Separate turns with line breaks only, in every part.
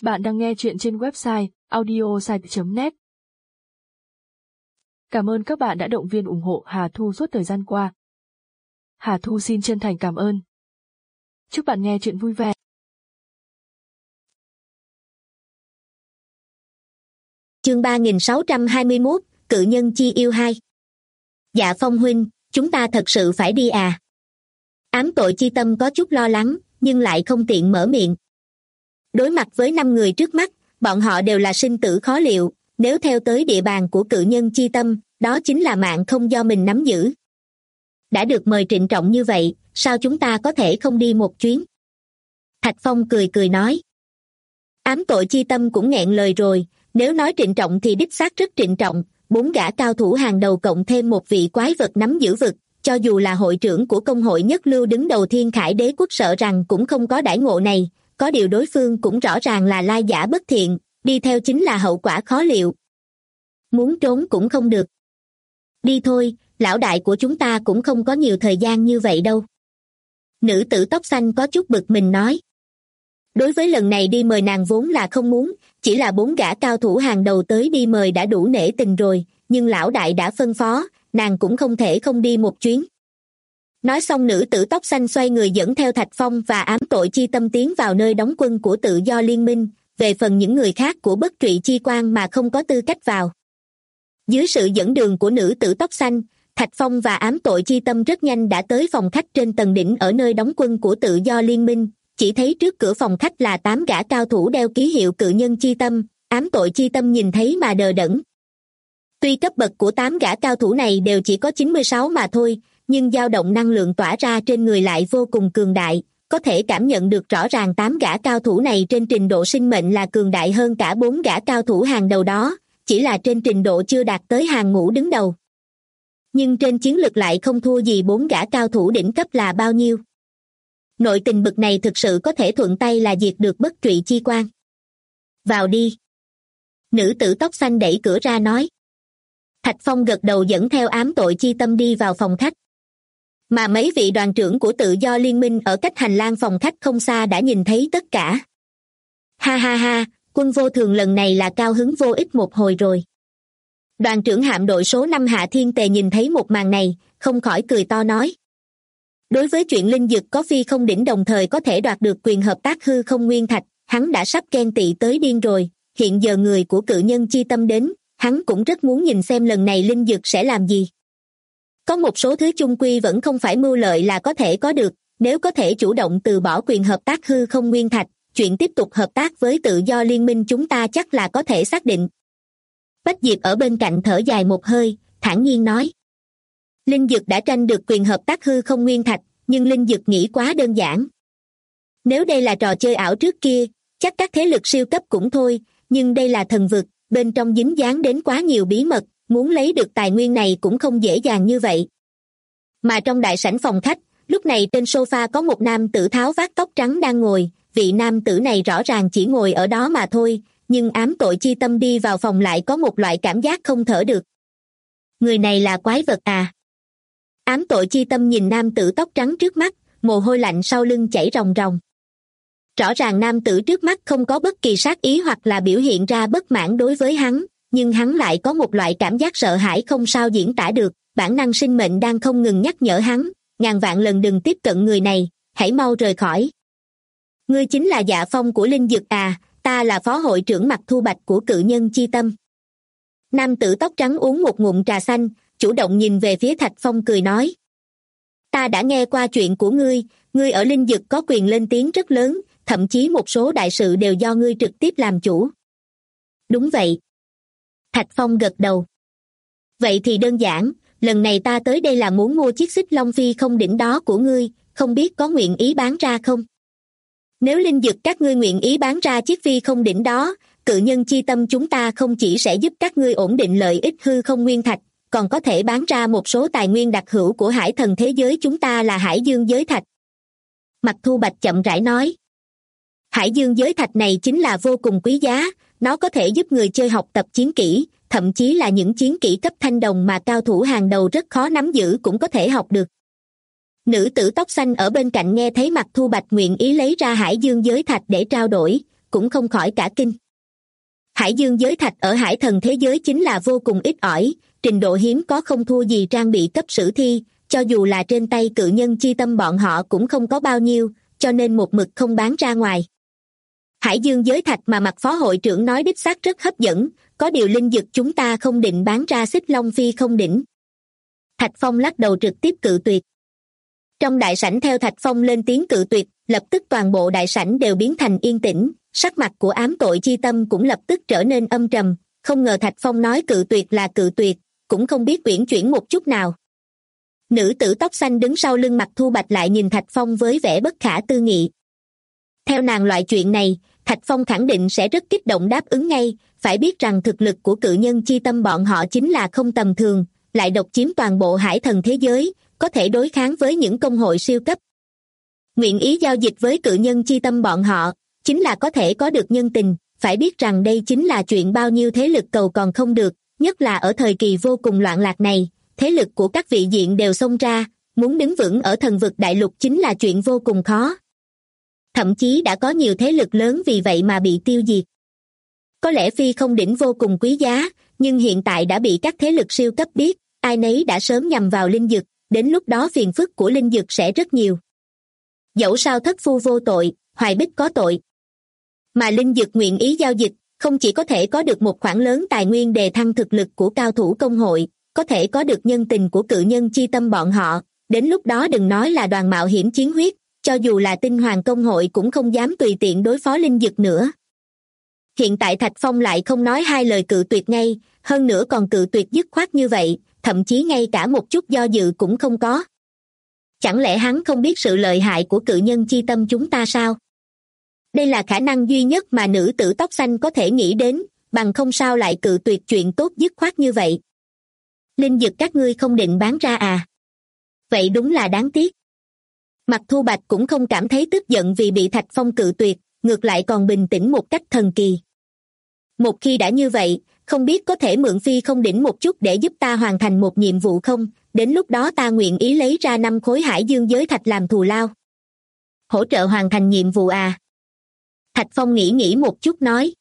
Bạn đang nghe chuyện trên website audiosite.net. Cảm ơn các bạn đã động viên ủng hộ Hà Thu suốt thời gian qua. Hà Thu xin chân thành cảm ơn. Chúc bạn nghe chuyện vui vẻ.
Chương 3621, Cự nhân chi yêu 2. Dạ Phong huynh, chúng ta thật sự phải đi à? Ám tội chi tâm có chút lo lắng, nhưng lại không tiện mở miệng. Đối mặt với 5 người trước mắt, bọn họ đều là sinh tử khó liệu, nếu theo tới địa bàn của cự nhân chi tâm, đó chính là mạng không do mình nắm giữ. Đã được mời trịnh trọng như vậy, sao chúng ta có thể không đi một chuyến? Thạch Phong cười cười nói. Ám tội chi tâm cũng nghẹn lời rồi, nếu nói trịnh trọng thì đích xác rất trịnh trọng, 4 gã cao thủ hàng đầu cộng thêm một vị quái vật nắm giữ vực, cho dù là hội trưởng của công hội nhất lưu đứng đầu Thiên Khải Đế quốc sợ rằng cũng không có đãi ngộ này, có điều đối phương cũng rõ ràng là lai giả bất thiện, đi theo chính là hậu quả khó liệu. Muốn trốn cũng không được. Đi thôi, lão đại của chúng ta cũng không có nhiều thời gian như vậy đâu. Nữ tử tóc xanh có chút bực mình nói. Đối với lần này đi mời nàng vốn là không muốn, chỉ là 4 gã cao thủ hàng đầu tới đi mời đã đủ nể tình rồi, nhưng lão đại đã phân phó, nàng cũng không thể không đi một chuyến. Nói xong nữ tử tóc xanh xoay người dẫn theo Thạch Phong và ám tội chi tâm tiến vào nơi đóng quân của tự do liên minh, về phần những người khác của bất trụy chi quan mà không có tư cách vào. Dưới sự dẫn đường của nữ tử tóc xanh, Thạch Phong và ám tội chi tâm rất nhanh đã tới phòng khách trên tầng đỉnh ở nơi đóng quân của tự do liên minh, chỉ thấy trước cửa phòng khách là 8 gã cao thủ đeo ký hiệu cự nhân chi tâm, ám tội chi tâm nhìn thấy mà đờ đẫn. Tuy cấp bậc của 8 gã cao thủ này đều chỉ có 96 mà thôi, nhưng dao động năng lượng tỏa ra trên người lại vô cùng cường đại, có thể cảm nhận được rõ ràng 8 gã cao thủ này trên trình độ sinh mệnh là cường đại hơn cả 4 gã cao thủ hàng đầu đó, chỉ là trên trình độ chưa đạt tới hàng ngũ đứng đầu. Nhưng trên chiến lực lại không thua gì 4 gã cao thủ đỉnh cấp là bao nhiêu. Nội tình bực này thực sự có thể thuận tay là diệt được bất trụy chi quan. Vào đi. Nữ tử tóc xanh đẩy cửa ra nói. Thạch Phong gật đầu dẫn theo ám tội chi tâm đi vào phòng khách. Mà mấy vị đoàn trưởng của tự do liên minh ở cách hành lang phòng khách không xa đã nhìn thấy tất cả. Ha ha ha, quân vô thường lần này là cao hứng vô ích một hồi rồi. Đoàn trưởng hạm đội số 5 Hạ Thiên Tề nhìn thấy một màn này, không khỏi cười to nói. Đối với chuyện linh dực có phi không đỉnh đồng thời có thể đoạt được quyền hợp tác hư không nguyên thạch, hắn đã sắp ghen tị tới điên rồi, hiện giờ người của cự nhân chi tâm đến, hắn cũng rất muốn nhìn xem lần này linh dực sẽ làm gì. Có một số thứ chung quy vẫn không phải mưu lợi là có thể có được, nếu có thể chủ động từ bỏ quyền hợp tác hư không nguyên thạch, chuyện tiếp tục hợp tác với tự do liên minh chúng ta chắc là có thể xác định. Bách Diệp ở bên cạnh thở dài một hơi, thản nhiên nói. Linh dực đã tranh được quyền hợp tác hư không nguyên thạch, nhưng linh dực nghĩ quá đơn giản. Nếu đây là trò chơi ảo trước kia, chắc các thế lực siêu cấp cũng thôi, nhưng đây là thần vực, bên trong dính dáng đến quá nhiều bí mật, muốn lấy được tài nguyên này cũng không dễ dàng như vậy. Mà trong đại sảnh phòng khách, lúc này trên sofa có một nam tử tháo vát tóc trắng đang ngồi, vị nam tử này rõ ràng chỉ ngồi ở đó mà thôi, nhưng ám tội chi tâm đi vào phòng lại có một loại cảm giác không thở được. Người này là quái vật à? Ám tội chi tâm nhìn nam tử tóc trắng trước mắt, mồ hôi lạnh sau lưng chảy ròng ròng. Rõ ràng nam tử trước mắt không có bất kỳ sát ý hoặc là biểu hiện ra bất mãn đối với hắn, nhưng hắn lại có một loại cảm giác sợ hãi không sao diễn tả được, bản năng sinh mệnh đang không ngừng nhắc nhở hắn, ngàn vạn lần đừng tiếp cận người này, hãy mau rời khỏi. Ngươi chính là Dạ Phong của linh dực à, ta là phó hội trưởng Mặc Thu Bạch của cự nhân chi tâm. Nam tử tóc trắng uống một ngụm trà xanh, chủ động nhìn về phía Thạch Phong cười nói. Ta đã nghe qua chuyện của ngươi, ngươi ở linh dực có quyền lên tiếng rất lớn, thậm chí một số đại sự đều do ngươi trực tiếp làm chủ. Đúng vậy. Thạch Phong gật đầu. Vậy thì đơn giản, lần này ta tới đây là muốn mua chiếc xích long phi không đỉnh đó của ngươi, không biết có nguyện ý bán ra không? Nếu linh dực các ngươi nguyện ý bán ra chiếc phi không đỉnh đó, cự nhân chi tâm chúng ta không chỉ sẽ giúp các ngươi ổn định lợi ích hư không nguyên thạch, còn có thể bán ra một số tài nguyên đặc hữu của hải thần thế giới chúng ta là hải dương giới thạch. Mặc Thu Bạch chậm rãi nói. Hải dương giới thạch này chính là vô cùng quý giá, nó có thể giúp người chơi học tập chiến kỹ, thậm chí là những chiến kỹ cấp thanh đồng mà cao thủ hàng đầu rất khó nắm giữ cũng có thể học được. Nữ tử tóc xanh ở bên cạnh nghe thấy Mặc Thu Bạch nguyện ý lấy ra hải dương giới thạch để trao đổi, cũng không khỏi cả kinh. Hải dương giới thạch ở hải thần thế giới chính là vô cùng ít ỏi, trình độ hiếm có không thua gì trang bị cấp sử thi, cho dù là trên tay cự nhân chi tâm bọn họ cũng không có bao nhiêu, cho nên một mực không bán ra ngoài. Hải dương giới thạch mà mặt phó hội trưởng nói đích xác rất hấp dẫn, có điều linh dực chúng ta không định bán ra xích long phi không đỉnh. Thạch Phong lắc đầu trực tiếp cự tuyệt. Trong đại sảnh theo Thạch Phong lên tiếng cự tuyệt, lập tức toàn bộ đại sảnh đều biến thành yên tĩnh, sắc mặt của ám tội chi tâm cũng lập tức trở nên âm trầm, không ngờ Thạch Phong nói cự tuyệt là cự tuyệt, cũng không biết uyển chuyển một chút nào. Nữ tử tóc xanh đứng sau lưng Mặc Thu Bạch lại nhìn Thạch Phong với vẻ bất khả tư nghị. Theo nàng loại chuyện này, Thạch Phong khẳng định sẽ rất kích động đáp ứng ngay, phải biết rằng thực lực của cự nhân chi tâm bọn họ chính là không tầm thường, lại độc chiếm toàn bộ hải thần thế giới, có thể đối kháng với những công hội siêu cấp. Nguyện ý giao dịch với cự nhân chi tâm bọn họ, chính là có thể có được nhân tình, phải biết rằng đây chính là chuyện bao nhiêu thế lực cầu còn không được, nhất là ở thời kỳ vô cùng loạn lạc này, thế lực của các vị diện đều xông ra, muốn đứng vững ở thần vực đại lục chính là chuyện vô cùng khó. Thậm chí đã có nhiều thế lực lớn vì vậy mà bị tiêu diệt. Có lẽ phi không đỉnh vô cùng quý giá, nhưng hiện tại đã bị các thế lực siêu cấp biết, ai nấy đã sớm nhằm vào linh dực, đến lúc đó phiền phức của linh dực sẽ rất nhiều. Dẫu sao thất phu vô tội, hoài bích có tội. Mà linh dực nguyện ý giao dịch, không chỉ có thể có được một khoản lớn tài nguyên đề thăng thực lực của cao thủ công hội, có thể có được nhân tình của cự nhân chi tâm bọn họ, đến lúc đó đừng nói là đoàn mạo hiểm chiến huyết, cho dù là tinh hoàng công hội cũng không dám tùy tiện đối phó linh dực nữa. Hiện tại Thạch Phong lại không nói hai lời cự tuyệt ngay, hơn nữa còn cự tuyệt dứt khoát như vậy, thậm chí ngay cả một chút do dự cũng không có. Chẳng lẽ hắn không biết sự lợi hại của cự nhân chi tâm chúng ta sao? Đây là khả năng duy nhất mà nữ tử tóc xanh có thể nghĩ đến, bằng không sao lại cự tuyệt chuyện tốt dứt khoát như vậy. Linh dực các ngươi không định bán ra à? Vậy đúng là đáng tiếc. Mặc Thu Bạch cũng không cảm thấy tức giận vì bị Thạch Phong cự tuyệt, ngược lại còn bình tĩnh một cách thần kỳ. Một khi đã như vậy, không biết có thể mượn phi không đỉnh một chút để giúp ta hoàn thành một nhiệm vụ không? Đến lúc đó ta nguyện ý lấy ra 5 khối hải dương giới thạch làm thù lao. Hỗ trợ hoàn thành nhiệm vụ à? Thạch Phong nghĩ một chút nói.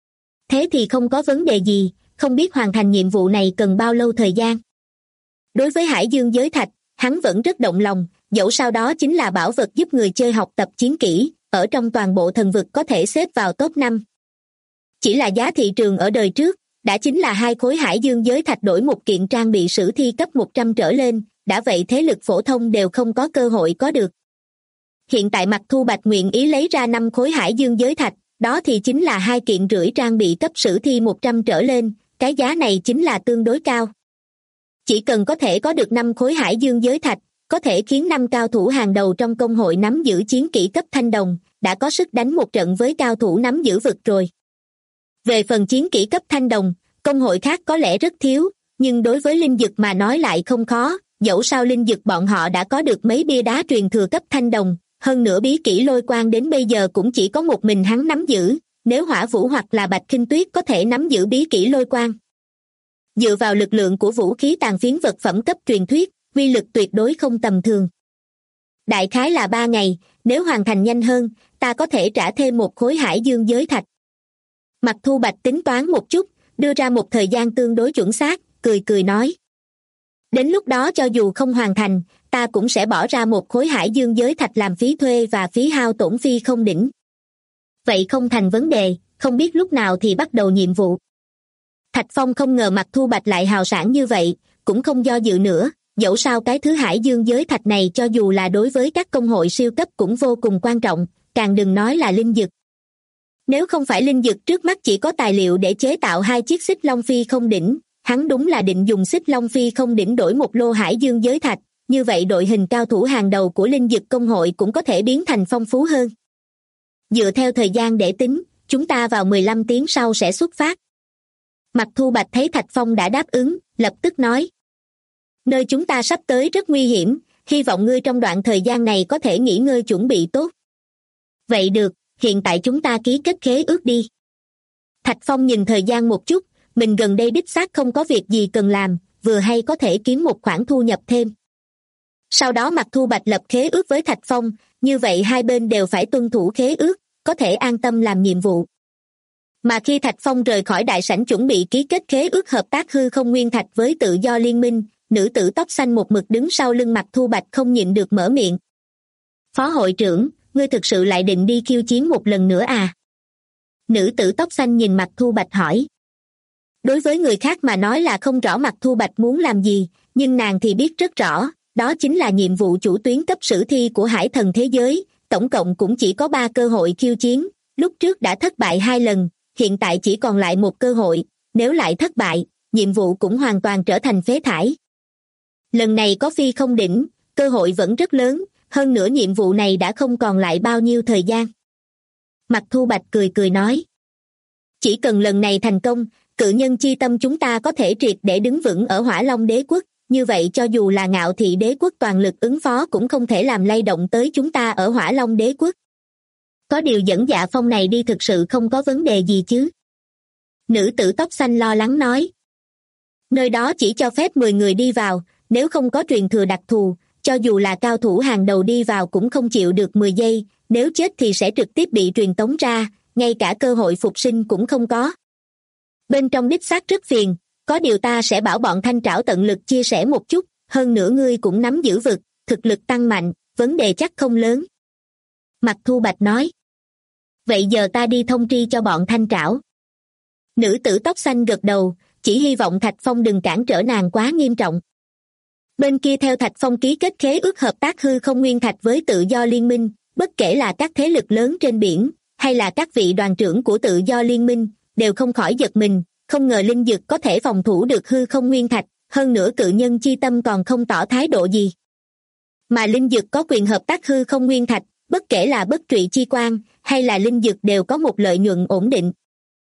Thế thì không có vấn đề gì, không biết hoàn thành nhiệm vụ này cần bao lâu thời gian. Đối với hải dương giới thạch, hắn vẫn rất động lòng, dẫu sao đó chính là bảo vật giúp người chơi học tập chiến kỹ, ở trong toàn bộ thần vực có thể xếp vào top 5. Chỉ là giá thị trường ở đời trước, đã chính là 2 khối hải dương giới thạch đổi một kiện trang bị sử thi cấp 100 trở lên, đã vậy thế lực phổ thông đều không có cơ hội có được. Hiện tại Mặc Thu Bạch nguyện ý lấy ra 5 khối hải dương giới thạch, đó thì chính là 2 kiện rưỡi trang bị cấp sử thi 100 trở lên, cái giá này chính là tương đối cao. Chỉ cần có thể có được 5 khối hải dương giới thạch, có thể khiến 5 cao thủ hàng đầu trong công hội nắm giữ chiến kỹ cấp thanh đồng, đã có sức đánh một trận với cao thủ nắm giữ vực rồi. Về phần chiến kỹ cấp thanh đồng, công hội khác có lẽ rất thiếu, nhưng đối với linh dực mà nói lại không khó, dẫu sao linh dực bọn họ đã có được mấy bia đá truyền thừa cấp thanh đồng, hơn nữa bí kỹ lôi quang đến bây giờ cũng chỉ có một mình hắn nắm giữ, nếu Hỏa Vũ hoặc là Bạch Khinh Tuyết có thể nắm giữ bí kỹ lôi quang. Dựa vào lực lượng của vũ khí tàn phiến vật phẩm cấp truyền thuyết, uy lực tuyệt đối không tầm thường. Đại khái là 3 ngày, nếu hoàn thành nhanh hơn, ta có thể trả thêm 1 khối hải dương giới thạch. Mặc Thu Bạch tính toán một chút, đưa ra một thời gian tương đối chuẩn xác, cười nói. Đến lúc đó cho dù không hoàn thành, ta cũng sẽ bỏ ra 1 khối hải dương giới thạch làm phí thuê và phí hao tổn phi không đỉnh. Vậy không thành vấn đề, không biết lúc nào thì bắt đầu nhiệm vụ. Thạch Phong không ngờ Mặc Thu Bạch lại hào sảng như vậy, cũng không do dự nữa, dẫu sao cái thứ hải dương giới thạch này cho dù là đối với các công hội siêu cấp cũng vô cùng quan trọng, càng đừng nói là linh dực. Nếu không phải linh dực trước mắt chỉ có tài liệu để chế tạo 2 chiếc xích long phi không đỉnh, hắn đúng là định dùng xích long phi không đỉnh đổi 1 lô hải dương giới thạch, như vậy đội hình cao thủ hàng đầu của linh dực công hội cũng có thể biến thành phong phú hơn. Dựa theo thời gian để tính, chúng ta vào 15 tiếng sau sẽ xuất phát. Mặc Thu Bạch thấy Thạch Phong đã đáp ứng, lập tức nói. Nơi chúng ta sắp tới rất nguy hiểm, hy vọng ngươi trong đoạn thời gian này có thể nghỉ ngơi chuẩn bị tốt. Vậy được, hiện tại chúng ta ký kết khế ước đi. Thạch Phong nhìn thời gian một chút, mình gần đây đích xác không có việc gì cần làm, vừa hay có thể kiếm một khoản thu nhập thêm. Sau đó Mặc Thu Bạch lập khế ước với Thạch Phong, như vậy hai bên đều phải tuân thủ khế ước, có thể an tâm làm nhiệm vụ. Mà khi Thạch Phong rời khỏi đại sảnh chuẩn bị ký kết khế ước hợp tác hư không nguyên thạch với Tự Do Liên Minh, nữ tử tóc xanh một mực đứng sau lưng Mạc Thu Bạch không nhịn được mở miệng. Phó hội trưởng, ngươi thực sự lại định đi khiêu chiến một lần nữa à? Nữ tử tóc xanh nhìn Mạc Thu Bạch hỏi. Đối với người khác mà nói là không rõ Mạc Thu Bạch muốn làm gì, nhưng nàng thì biết rất rõ, đó chính là nhiệm vụ chủ tuyến cấp sử thi của hải thần thế giới, tổng cộng cũng chỉ có 3 cơ hội khiêu chiến, lúc trước đã thất bại 2 lần, hiện tại chỉ còn lại 1 cơ hội, nếu lại thất bại, nhiệm vụ cũng hoàn toàn trở thành phế thải. Lần này có phi không đỉnh, cơ hội vẫn rất lớn, hơn nữa nhiệm vụ này đã không còn lại bao nhiêu thời gian. Mạc Thu Bạch cười cười nói. Chỉ cần lần này thành công, cự nhân chi tâm chúng ta có thể triệt để đứng vững ở Hỏa Long đế quốc, như vậy cho dù là Ngạo Thị đế quốc toàn lực ứng phó cũng không thể làm lay động tới chúng ta ở Hỏa Long đế quốc. Có điều dẫn Dạ Phong này đi thực sự không có vấn đề gì chứ? Nữ tử tóc xanh lo lắng nói. Nơi đó chỉ cho phép 10 người đi vào, nếu không có truyền thừa đặc thù, cho dù là cao thủ hàng đầu đi vào cũng không chịu được 10 giây, nếu chết thì sẽ trực tiếp bị truyền tống ra, ngay cả cơ hội phục sinh cũng không có. Bên trong đích xác rất phiền, có điều ta sẽ bảo bọn Thanh Trảo tận lực chia sẻ một chút, hơn nữa ngươi cũng nắm giữ vực, thực lực tăng mạnh, vấn đề chắc không lớn. Mạc Thu Bạch nói. Vậy giờ ta đi thông tri cho bọn Thanh Trảo. Nữ tử tóc xanh gật đầu, chỉ hy vọng Thạch Phong đừng cản trở nàng quá nghiêm trọng. Bên kia theo Thạch Phong ký kết khế ước hợp tác hư không nguyên thạch với Tự Do Liên Minh, bất kể là các thế lực lớn trên biển, hay là các vị đoàn trưởng của Tự Do Liên Minh, đều không khỏi giật mình, không ngờ linh dực có thể phòng thủ được hư không nguyên thạch, hơn nữa cự nhân chi tâm còn không tỏ thái độ gì. Mà linh dực có quyền hợp tác hư không nguyên thạch, bất kể là bất trụy chi quan, hay là linh dực đều có một lợi nhuận ổn định.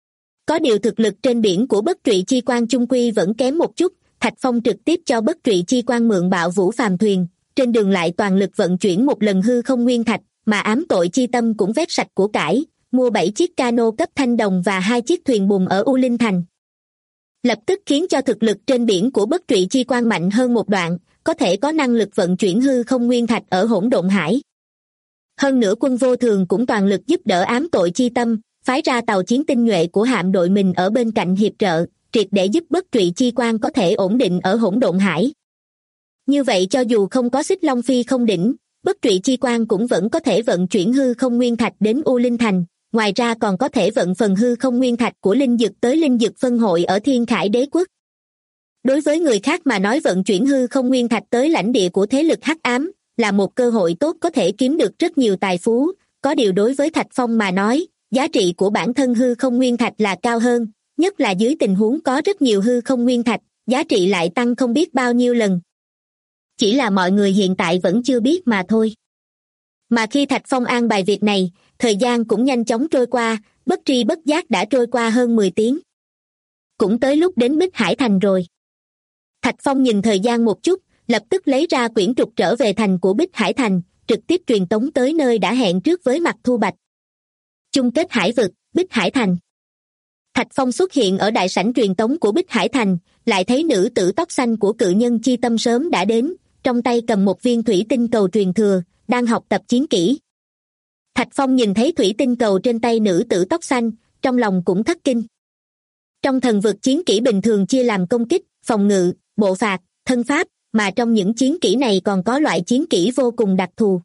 Có điều thực lực trên biển của bất trụy chi quan chung quy vẫn kém một chút, Thạch Phong trực tiếp cho bất trụy chi quan mượn Bạo Vũ phàm thuyền, trên đường lại toàn lực vận chuyển một lần hư không nguyên thạch, mà ám tội chi tâm cũng vét sạch của cải, mua 7 chiếc cano cấp thanh đồng và 2 chiếc thuyền buồm ở U Linh Thành. Lập tức khiến cho thực lực trên biển của bất trụy chi quan mạnh hơn một đoạn, có thể có năng lực vận chuyển hư không nguyên thạch ở hỗn độn hải. Hơn nữa quân vô thường cũng toàn lực giúp đỡ ám tội chi tâm, phái ra tàu chiến tinh nhuệ của hạm đội mình ở bên cạnh hiệp trợ, triệt để giúp bất trụy chi quan có thể ổn định ở hỗn độn hải. Như vậy cho dù không có xích long phi không đỉnh, bất trụy chi quan cũng vẫn có thể vận chuyển hư không nguyên thạch đến U Linh Thành, ngoài ra còn có thể vận phần hư không nguyên thạch của linh dực tới linh dực phân hội ở Thiên Khải đế quốc. Đối với người khác mà nói vận chuyển hư không nguyên thạch tới lãnh địa của thế lực hắc ám là một cơ hội tốt có thể kiếm được rất nhiều tài phú, có điều đối với Thạch Phong mà nói, giá trị của bản thân hư không nguyên thạch là cao hơn, nhất là dưới tình huống có rất nhiều hư không nguyên thạch, giá trị lại tăng không biết bao nhiêu lần. Chỉ là mọi người hiện tại vẫn chưa biết mà thôi. Mà khi Thạch Phong an bài việc này, thời gian cũng nhanh chóng trôi qua, bất tri bất giác đã trôi qua hơn 10 tiếng. Cũng tới lúc đến Bích Hải Thành rồi. Thạch Phong nhìn thời gian một chút, lập tức lấy ra quyển trục trở về thành của Bích Hải Thành, trực tiếp truyền tống tới nơi đã hẹn trước với Mạc Thu Bạch. Chung kết hải vực, Bích Hải Thành. Thạch Phong xuất hiện ở đại sảnh truyền tống của Bích Hải Thành, lại thấy nữ tử tóc xanh của cự nhân chi tâm sớm đã đến, trong tay cầm một viên thủy tinh cầu truyền thừa, đang học tập chiến kỹ. Thạch Phong nhìn thấy thủy tinh cầu trên tay nữ tử tóc xanh, trong lòng cũng thất kinh. Trong thần vực chiến kỹ bình thường chia làm công kích, phòng ngự, bộ phạt, thân pháp, mà trong những chiến kỹ này còn có loại chiến kỹ vô cùng đặc thù.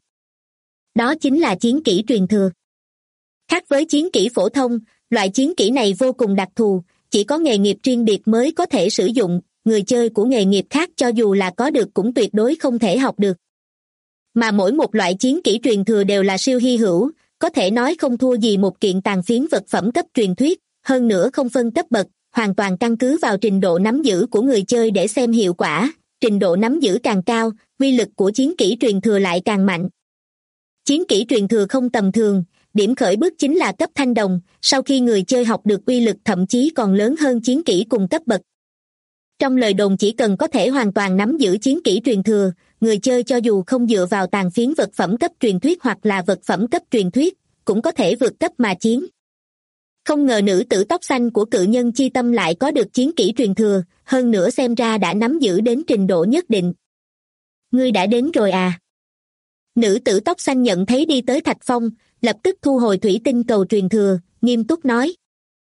Đó chính là chiến kỹ truyền thừa. Khác với chiến kỹ phổ thông, loại chiến kỹ này vô cùng đặc thù, chỉ có nghề nghiệp riêng biệt mới có thể sử dụng, người chơi của nghề nghiệp khác cho dù là có được cũng tuyệt đối không thể học được. Mà mỗi một loại chiến kỹ truyền thừa đều là siêu hy hữu, có thể nói không thua gì một kiện tàn phiến vật phẩm cấp truyền thuyết, hơn nữa không phân cấp bậc, hoàn toàn căn cứ vào trình độ nắm giữ của người chơi để xem hiệu quả, trình độ nắm giữ càng cao, uy lực của chiến kỹ truyền thừa lại càng mạnh. Chiến kỹ truyền thừa không tầm thường, điểm khởi bước chính là cấp thanh đồng, sau khi người chơi học được uy lực thậm chí còn lớn hơn chiến kỹ cùng cấp bậc. Trong lời đồn chỉ cần có thể hoàn toàn nắm giữ chiến kỹ truyền thừa, người chơi cho dù không dựa vào tàn phiến vật phẩm cấp truyền thuyết hoặc là vật phẩm cấp truyền thuyết, cũng có thể vượt cấp mà chiến. Không ngờ nữ tử tóc xanh của cự nhân chi tâm lại có được chiến kỹ truyền thừa, hơn nữa xem ra đã nắm giữ đến trình độ nhất định. Ngươi đã đến rồi à? Nữ tử tóc xanh nhận thấy đi tới Thạch Phong, lập tức thu hồi thủy tinh cầu truyền thừa, nghiêm túc nói.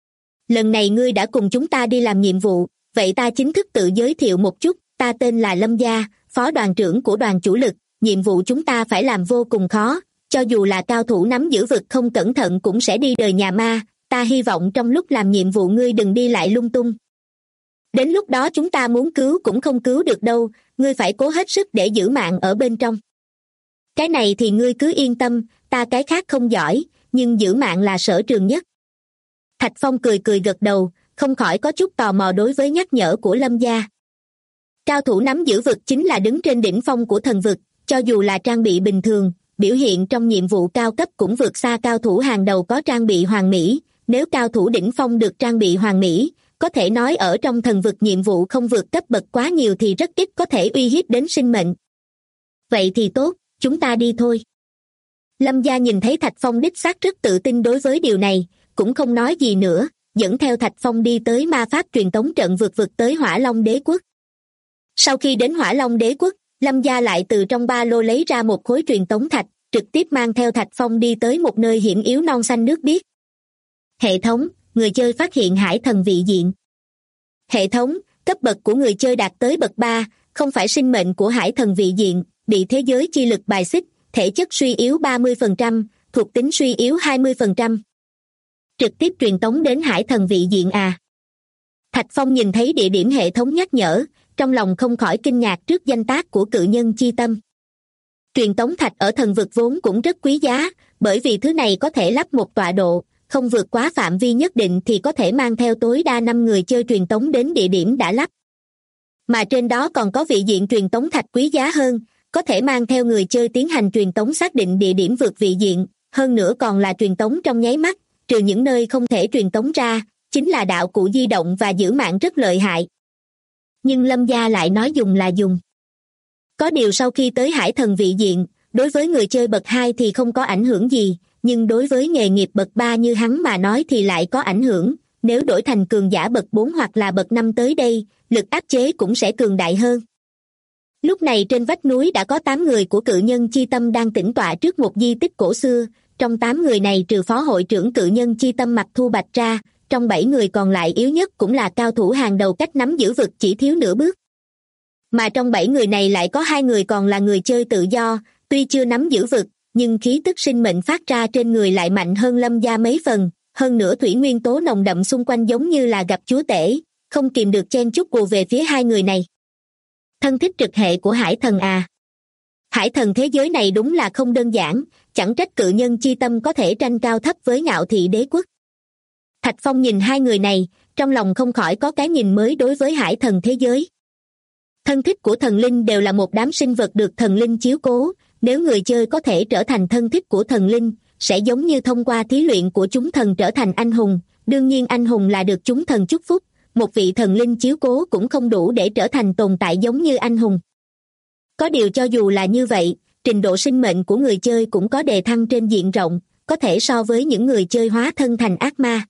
Lần này ngươi đã cùng chúng ta đi làm nhiệm vụ, vậy ta chính thức tự giới thiệu một chút, ta tên là Lâm Gia, phó đoàn trưởng của đoàn chủ lực, nhiệm vụ chúng ta phải làm vô cùng khó, cho dù là cao thủ nắm giữ vực không cẩn thận cũng sẽ đi đời nhà ma, ta hy vọng trong lúc làm nhiệm vụ ngươi đừng đi lại lung tung. Đến lúc đó chúng ta muốn cứu cũng không cứu được đâu, ngươi phải cố hết sức để giữ mạng ở bên trong. Cái này thì ngươi cứ yên tâm, ta cái khác không giỏi, nhưng giữ mạng là sở trường nhất. Thạch Phong cười cười gật đầu, không khỏi có chút tò mò đối với nhắc nhở của Lâm Gia. Cao thủ nắm giữ vực chính là đứng trên đỉnh phong của thần vực, cho dù là trang bị bình thường, biểu hiện trong nhiệm vụ cao cấp cũng vượt xa cao thủ hàng đầu có trang bị hoàn mỹ. Nếu cao thủ đỉnh phong được trang bị hoàn mỹ, có thể nói ở trong thần vực nhiệm vụ không vượt cấp bậc quá nhiều thì rất ít có thể uy hiếp đến sinh mệnh. Vậy thì tốt, chúng ta đi thôi. Lâm Gia nhìn thấy Thạch Phong đích xác rất tự tin đối với điều này, cũng không nói gì nữa, dẫn theo Thạch Phong đi tới ma pháp truyền tống trận vượt vực tới Hỏa Long Đế Quốc. Sau khi đến Hỏa Long Đế Quốc, Lâm Gia lại từ trong ba lô lấy ra một khối truyền tống thạch, trực tiếp mang theo Thạch Phong đi tới một nơi hiểm yếu non xanh nước biếc. Hệ thống, người chơi phát hiện hải thần vị diện. Hệ thống, cấp bậc của người chơi đạt tới bậc 3, không phải sinh mệnh của hải thần vị diện, bị thế giới chi lực bài xích, thể chất suy yếu 30%, thuộc tính suy yếu 20%. Trực tiếp truyền tống đến hải thần vị diện à? Thạch Phong nhìn thấy địa điểm hệ thống nhắc nhở, trong lòng không khỏi kinh ngạc trước danh tác của cự nhân chi tâm. Truyền tống thạch ở thần vực vốn cũng rất quý giá, bởi vì thứ này có thể lắp một tọa độ, không vượt quá phạm vi nhất định thì có thể mang theo tối đa 5 người chơi truyền tống đến địa điểm đã lắp. Mà trên đó còn có vị diện truyền tống thạch quý giá hơn, có thể mang theo người chơi tiến hành truyền tống xác định địa điểm vượt vị diện, hơn nữa còn là truyền tống trong nháy mắt, trừ những nơi không thể truyền tống ra, chính là đạo cụ di động và giữ mạng rất lợi hại. Nhưng Lâm Gia lại nói dùng là dùng. Có điều sau khi tới hải thần vị diện, đối với người chơi bậc 2 thì không có ảnh hưởng gì, nhưng đối với nghề nghiệp bậc 3 như hắn mà nói thì lại có ảnh hưởng, nếu đổi thành cường giả bậc 4 hoặc là bậc 5 tới đây, lực áp chế cũng sẽ cường đại hơn. Lúc này trên vách núi đã có 8 người của cự nhân chi tâm đang tĩnh tọa trước một di tích cổ xưa, trong 8 người này trừ phó hội trưởng cự nhân chi tâm Mạc Thu Bạch ra, trong 7 người còn lại yếu nhất cũng là cao thủ hàng đầu cách nắm giữ vực chỉ thiếu nửa bước. Mà trong 7 người này lại có 2 người còn là người chơi tự do, tuy chưa nắm giữ vực, nhưng khí tức sinh mệnh phát ra trên người lại mạnh hơn Lâm Gia mấy phần, hơn nữa thủy nguyên tố nồng đậm xung quanh giống như là gặp chúa tể, không kìm được chen chúc ùa về phía 2 người này. Thân thích trực hệ của hải thần à? Hải thần thế giới này đúng là không đơn giản, chẳng trách cự nhân chi tâm có thể tranh cao thấp với Ngạo Thị Đế Quốc. Thạch Phong nhìn 2 người này, trong lòng không khỏi có cái nhìn mới đối với hải thần thế giới. Thân thích của thần linh đều là một đám sinh vật được thần linh chiếu cố, nếu người chơi có thể trở thành thân thích của thần linh, sẽ giống như thông qua thí luyện của chúng thần trở thành anh hùng, đương nhiên anh hùng là được chúng thần chúc phúc, một vị thần linh chiếu cố cũng không đủ để trở thành tồn tại giống như anh hùng. Có điều cho dù là như vậy, trình độ sinh mệnh của người chơi cũng có đề thăng trên diện rộng, có thể so với những người chơi hóa thân thành ác ma.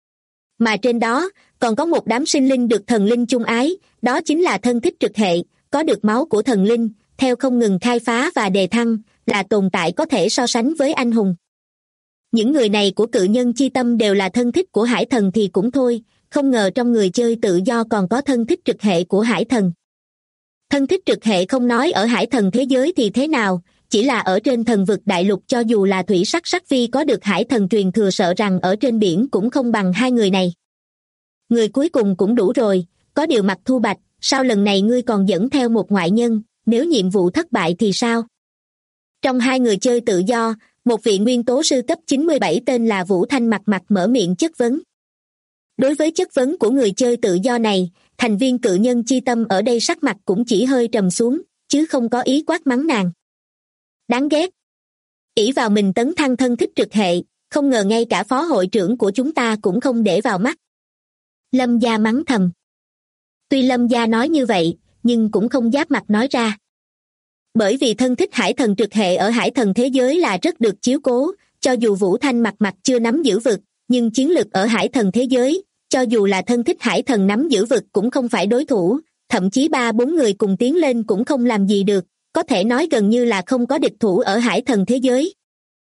Mà trên đó, còn có một đám sinh linh được thần linh chung ái, đó chính là thân thích trực hệ, có được máu của thần linh, theo không ngừng khai phá và đề thăng, là tồn tại có thể so sánh với anh hùng. Những người này của cự nhân chi tâm đều là thân thích của hải thần thì cũng thôi, không ngờ trong người chơi tự do còn có thân thích trực hệ của hải thần. Thân thích trực hệ không nói ở hải thần thế giới thì thế nào, chỉ là ở trên thần vực đại lục cho dù là thủy sắc sắc phi có được hải thần truyền thừa sợ rằng ở trên biển cũng không bằng 2 người này. Người cuối cùng cũng đủ rồi, có điều Mạc Thu Bạch, sao lần này ngươi còn dẫn theo một ngoại nhân, nếu nhiệm vụ thất bại thì sao? Trong 2 người chơi tự do, một vị nguyên tố sư cấp 97 tên là Vũ Thanh mặt mở miệng chất vấn. Đối với chất vấn của người chơi tự do này, thành viên cự nhân chi tâm ở đây sắc mặt cũng chỉ hơi trầm xuống, chứ không có ý quát mắng nàng. Đáng ghét. Ỷ vào mình tấn thăng thân thích trực hệ, không ngờ ngay cả phó hội trưởng của chúng ta cũng không để vào mắt. Lâm Gia mắng thầm. Tuy Lâm Gia nói như vậy, nhưng cũng không giáp mặt nói ra. Bởi vì thân thích hải thần trực hệ ở hải thần thế giới là rất được chiếu cố, cho dù Vũ Thanh mặt chưa nắm giữ vực, nhưng chiến lực ở hải thần thế giới, cho dù là thân thích hải thần nắm giữ vực cũng không phải đối thủ, thậm chí 3-4 người cùng tiến lên cũng không làm gì được, có thể nói gần như là không có địch thủ ở hải thần thế giới.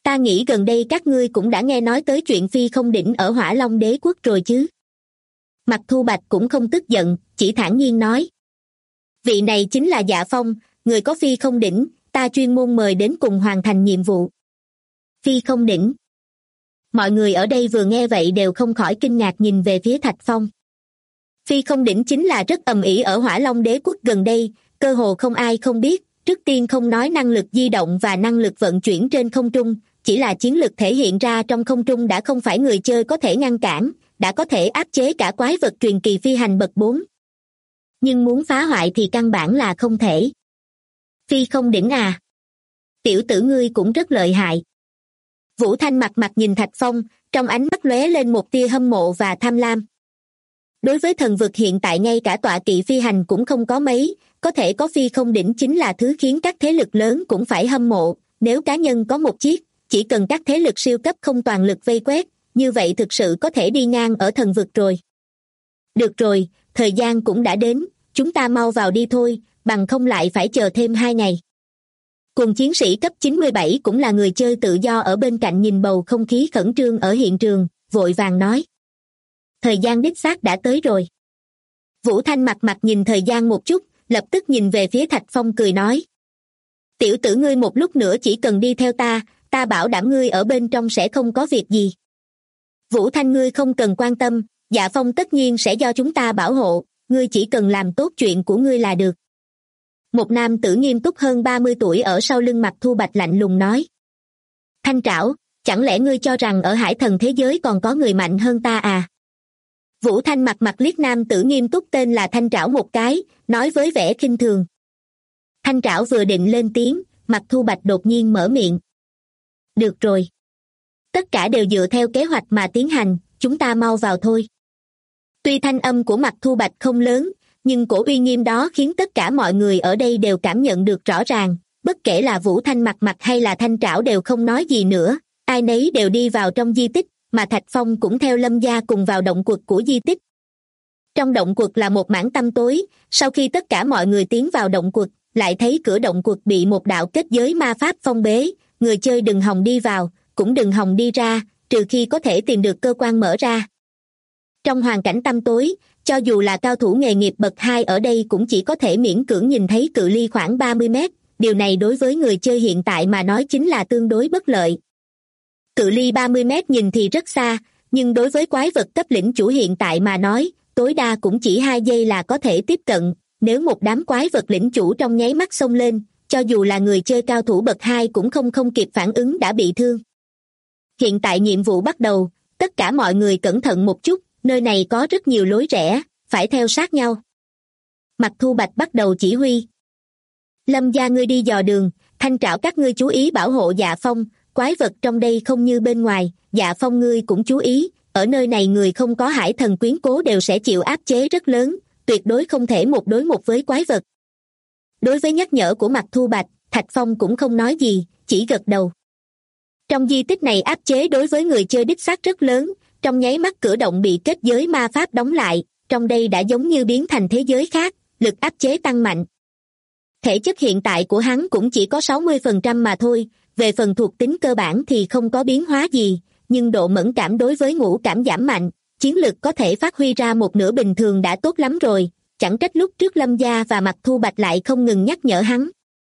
Ta nghĩ gần đây các ngươi cũng đã nghe nói tới chuyện Phi Không Đỉnh ở Hỏa Long Đế Quốc rồi chứ. Mặc Thu Bạch cũng không tức giận, chỉ thản nhiên nói. Vị này chính là Dạ Phong, người có Phi Không Đỉnh, ta chuyên môn mời đến cùng hoàn thành nhiệm vụ. Phi Không Đỉnh. Mọi người ở đây vừa nghe vậy đều không khỏi kinh ngạc nhìn về phía Thạch Phong. Phi Không Đỉnh chính là rất ầm ĩ ở Hỏa Long Đế Quốc gần đây, cơ hồ không ai không biết, trước tiên không nói năng lực di động và năng lực vận chuyển trên không trung, chỉ là chiến lực thể hiện ra trong không trung đã không phải người chơi có thể ngăn cản, đã có thể áp chế cả quái vật truyền kỳ phi hành bậc 4. Nhưng muốn phá hoại thì căn bản là không thể. Phi Không Đỉnh à? Tiểu tử ngươi cũng rất lợi hại. Vũ Thanh mặt mặt nhìn Thạch Phong, trong ánh mắt lóe lên một tia hâm mộ và tham lam. Đối với thần vực hiện tại ngay cả tọa kỵ phi hành cũng không có mấy, có thể có Phi Không Đỉnh chính là thứ khiến các thế lực lớn cũng phải hâm mộ, nếu cá nhân có một chiếc, chỉ cần các thế lực siêu cấp không toàn lực vây quét, như vậy thực sự có thể đi ngang ở thần vực rồi. Được rồi, thời gian cũng đã đến, chúng ta mau vào đi thôi, bằng không lại phải chờ thêm 2 ngày. Cùng chiến sĩ cấp 97 cũng là người chơi tự do ở bên cạnh nhìn bầu không khí khẩn trương ở hiện trường, vội vàng nói. Thời gian đích xác đã tới rồi. Vũ Thanh mặt mặt nhìn thời gian một chút, lập tức nhìn về phía Thạch Phong cười nói. Tiểu tử ngươi một lúc nữa chỉ cần đi theo ta bảo đảm ngươi ở bên trong sẽ không có việc gì. Vũ Thanh ngươi không cần quan tâm, Dạ Phong tất nhiên sẽ do chúng ta bảo hộ, ngươi chỉ cần làm tốt chuyện của ngươi là được. Một nam tử nghiêm túc hơn 30 tuổi ở sau lưng Mặc Thu Bạch lạnh lùng nói. Thanh Trảo, chẳng lẽ ngươi cho rằng ở hải thần thế giới còn có người mạnh hơn ta à? Vũ Thanh mặt mặt liếc nam tử nghiêm túc tên là Thanh Trảo một cái, nói với vẻ khinh thường. Thanh Trảo vừa định lên tiếng, Mặc Thu Bạch đột nhiên mở miệng. Được rồi. Tất cả đều dựa theo kế hoạch mà tiến hành, chúng ta mau vào thôi. Tuy thanh âm của Mặc Thu Bạch không lớn, nhưng cổ uy nghiêm đó khiến tất cả mọi người ở đây đều cảm nhận được rõ ràng, bất kể là Vũ Thanh mặt mặt hay là Thanh Trảo đều không nói gì nữa, ai nấy đều đi vào trong di tích, mà Thạch Phong cũng theo Lâm gia cùng vào động quật của di tích. Trong động quật là một mảng tăm tối, sau khi tất cả mọi người tiến vào động quật, lại thấy cửa động quật bị một đạo kết giới ma pháp phong bế, người chơi đừng hòng đi vào, cũng đừng hòng đi ra, trừ khi có thể tìm được cơ quan mở ra. Trong hoàn cảnh tăm tối, cho dù là cao thủ nghề nghiệp bậc 2 ở đây cũng chỉ có thể miễn cưỡng nhìn thấy cự ly khoảng 30 mét, điều này đối với người chơi hiện tại mà nói chính là tương đối bất lợi. Cự ly 30 mét nhìn thì rất xa, nhưng đối với quái vật cấp lĩnh chủ hiện tại mà nói, tối đa cũng chỉ 2 giây là có thể tiếp cận, nếu một đám quái vật lĩnh chủ trong nháy mắt xông lên, cho dù là người chơi cao thủ bậc 2 cũng không kịp phản ứng đã bị thương. Hiện tại nhiệm vụ bắt đầu, tất cả mọi người cẩn thận một chút, nơi này có rất nhiều lối rẽ, phải theo sát nhau. Mặc Thu Bạch bắt đầu chỉ huy. Lâm gia ngươi đi dò đường, Thanh Trảo các ngươi chú ý bảo hộ Dạ Phong, quái vật trong đây không như bên ngoài, Dạ Phong ngươi cũng chú ý, ở nơi này người không có hải thần quyến cố đều sẽ chịu áp chế rất lớn, tuyệt đối không thể một đối một với quái vật. Đối với nhắc nhở của Mặc Thu Bạch, Thạch Phong cũng không nói gì, chỉ gật đầu. Trong di tích này áp chế đối với người chơi đích xác rất lớn, trong nháy mắt cửa động bị kết giới ma pháp đóng lại, trong đây đã giống như biến thành thế giới khác, lực áp chế tăng mạnh. Thể chất hiện tại của hắn cũng chỉ có 60% mà thôi, về phần thuộc tính cơ bản thì không có biến hóa gì, nhưng độ mẫn cảm đối với ngũ cảm giảm mạnh, chiến lực có thể phát huy ra một nửa bình thường đã tốt lắm rồi, chẳng trách lúc trước Lâm gia và Mặc Thu Bạch lại không ngừng nhắc nhở hắn.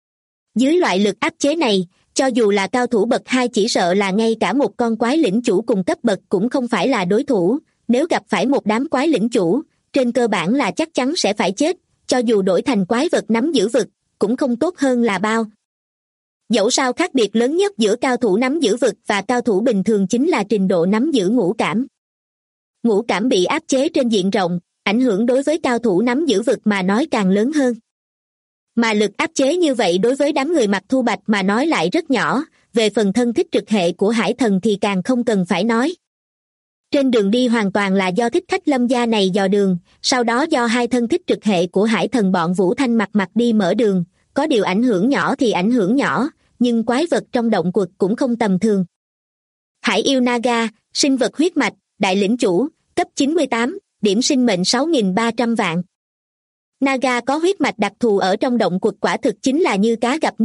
Dưới loại lực áp chế này, cho dù là cao thủ bậc 2 chỉ sợ là ngay cả một con quái lĩnh chủ cùng cấp bậc cũng không phải là đối thủ, nếu gặp phải một đám quái lĩnh chủ, trên cơ bản là chắc chắn sẽ phải chết, cho dù đổi thành quái vật nắm giữ vực, cũng không tốt hơn là bao. Dẫu sao khác biệt lớn nhất giữa cao thủ nắm giữ vực và cao thủ bình thường chính là trình độ nắm giữ ngũ cảm. Ngũ cảm bị áp chế trên diện rộng, ảnh hưởng đối với cao thủ nắm giữ vực mà nói càng lớn hơn. Mà lực áp chế như vậy đối với đám người Mặc Thu Bạch mà nói lại rất nhỏ, về phần thân thích trực hệ của hải thần thì càng không cần phải nói. Trên đường đi hoàn toàn là do thích khách Lâm gia này dò đường, sau đó do 2 thân thích trực hệ của hải thần bọn Vũ Thanh mặt mặt đi mở đường, có điều ảnh hưởng nhỏ thì ảnh hưởng nhỏ, nhưng quái vật trong động quật cũng không tầm thường. Hải yêu Naga, sinh vật huyết mạch, đại lĩnh chủ, cấp 98, điểm sinh mệnh 6.300 vạn. Naga có huyết mạch đặc thù ở trong động quật quả thực chính là như cá gặp nước,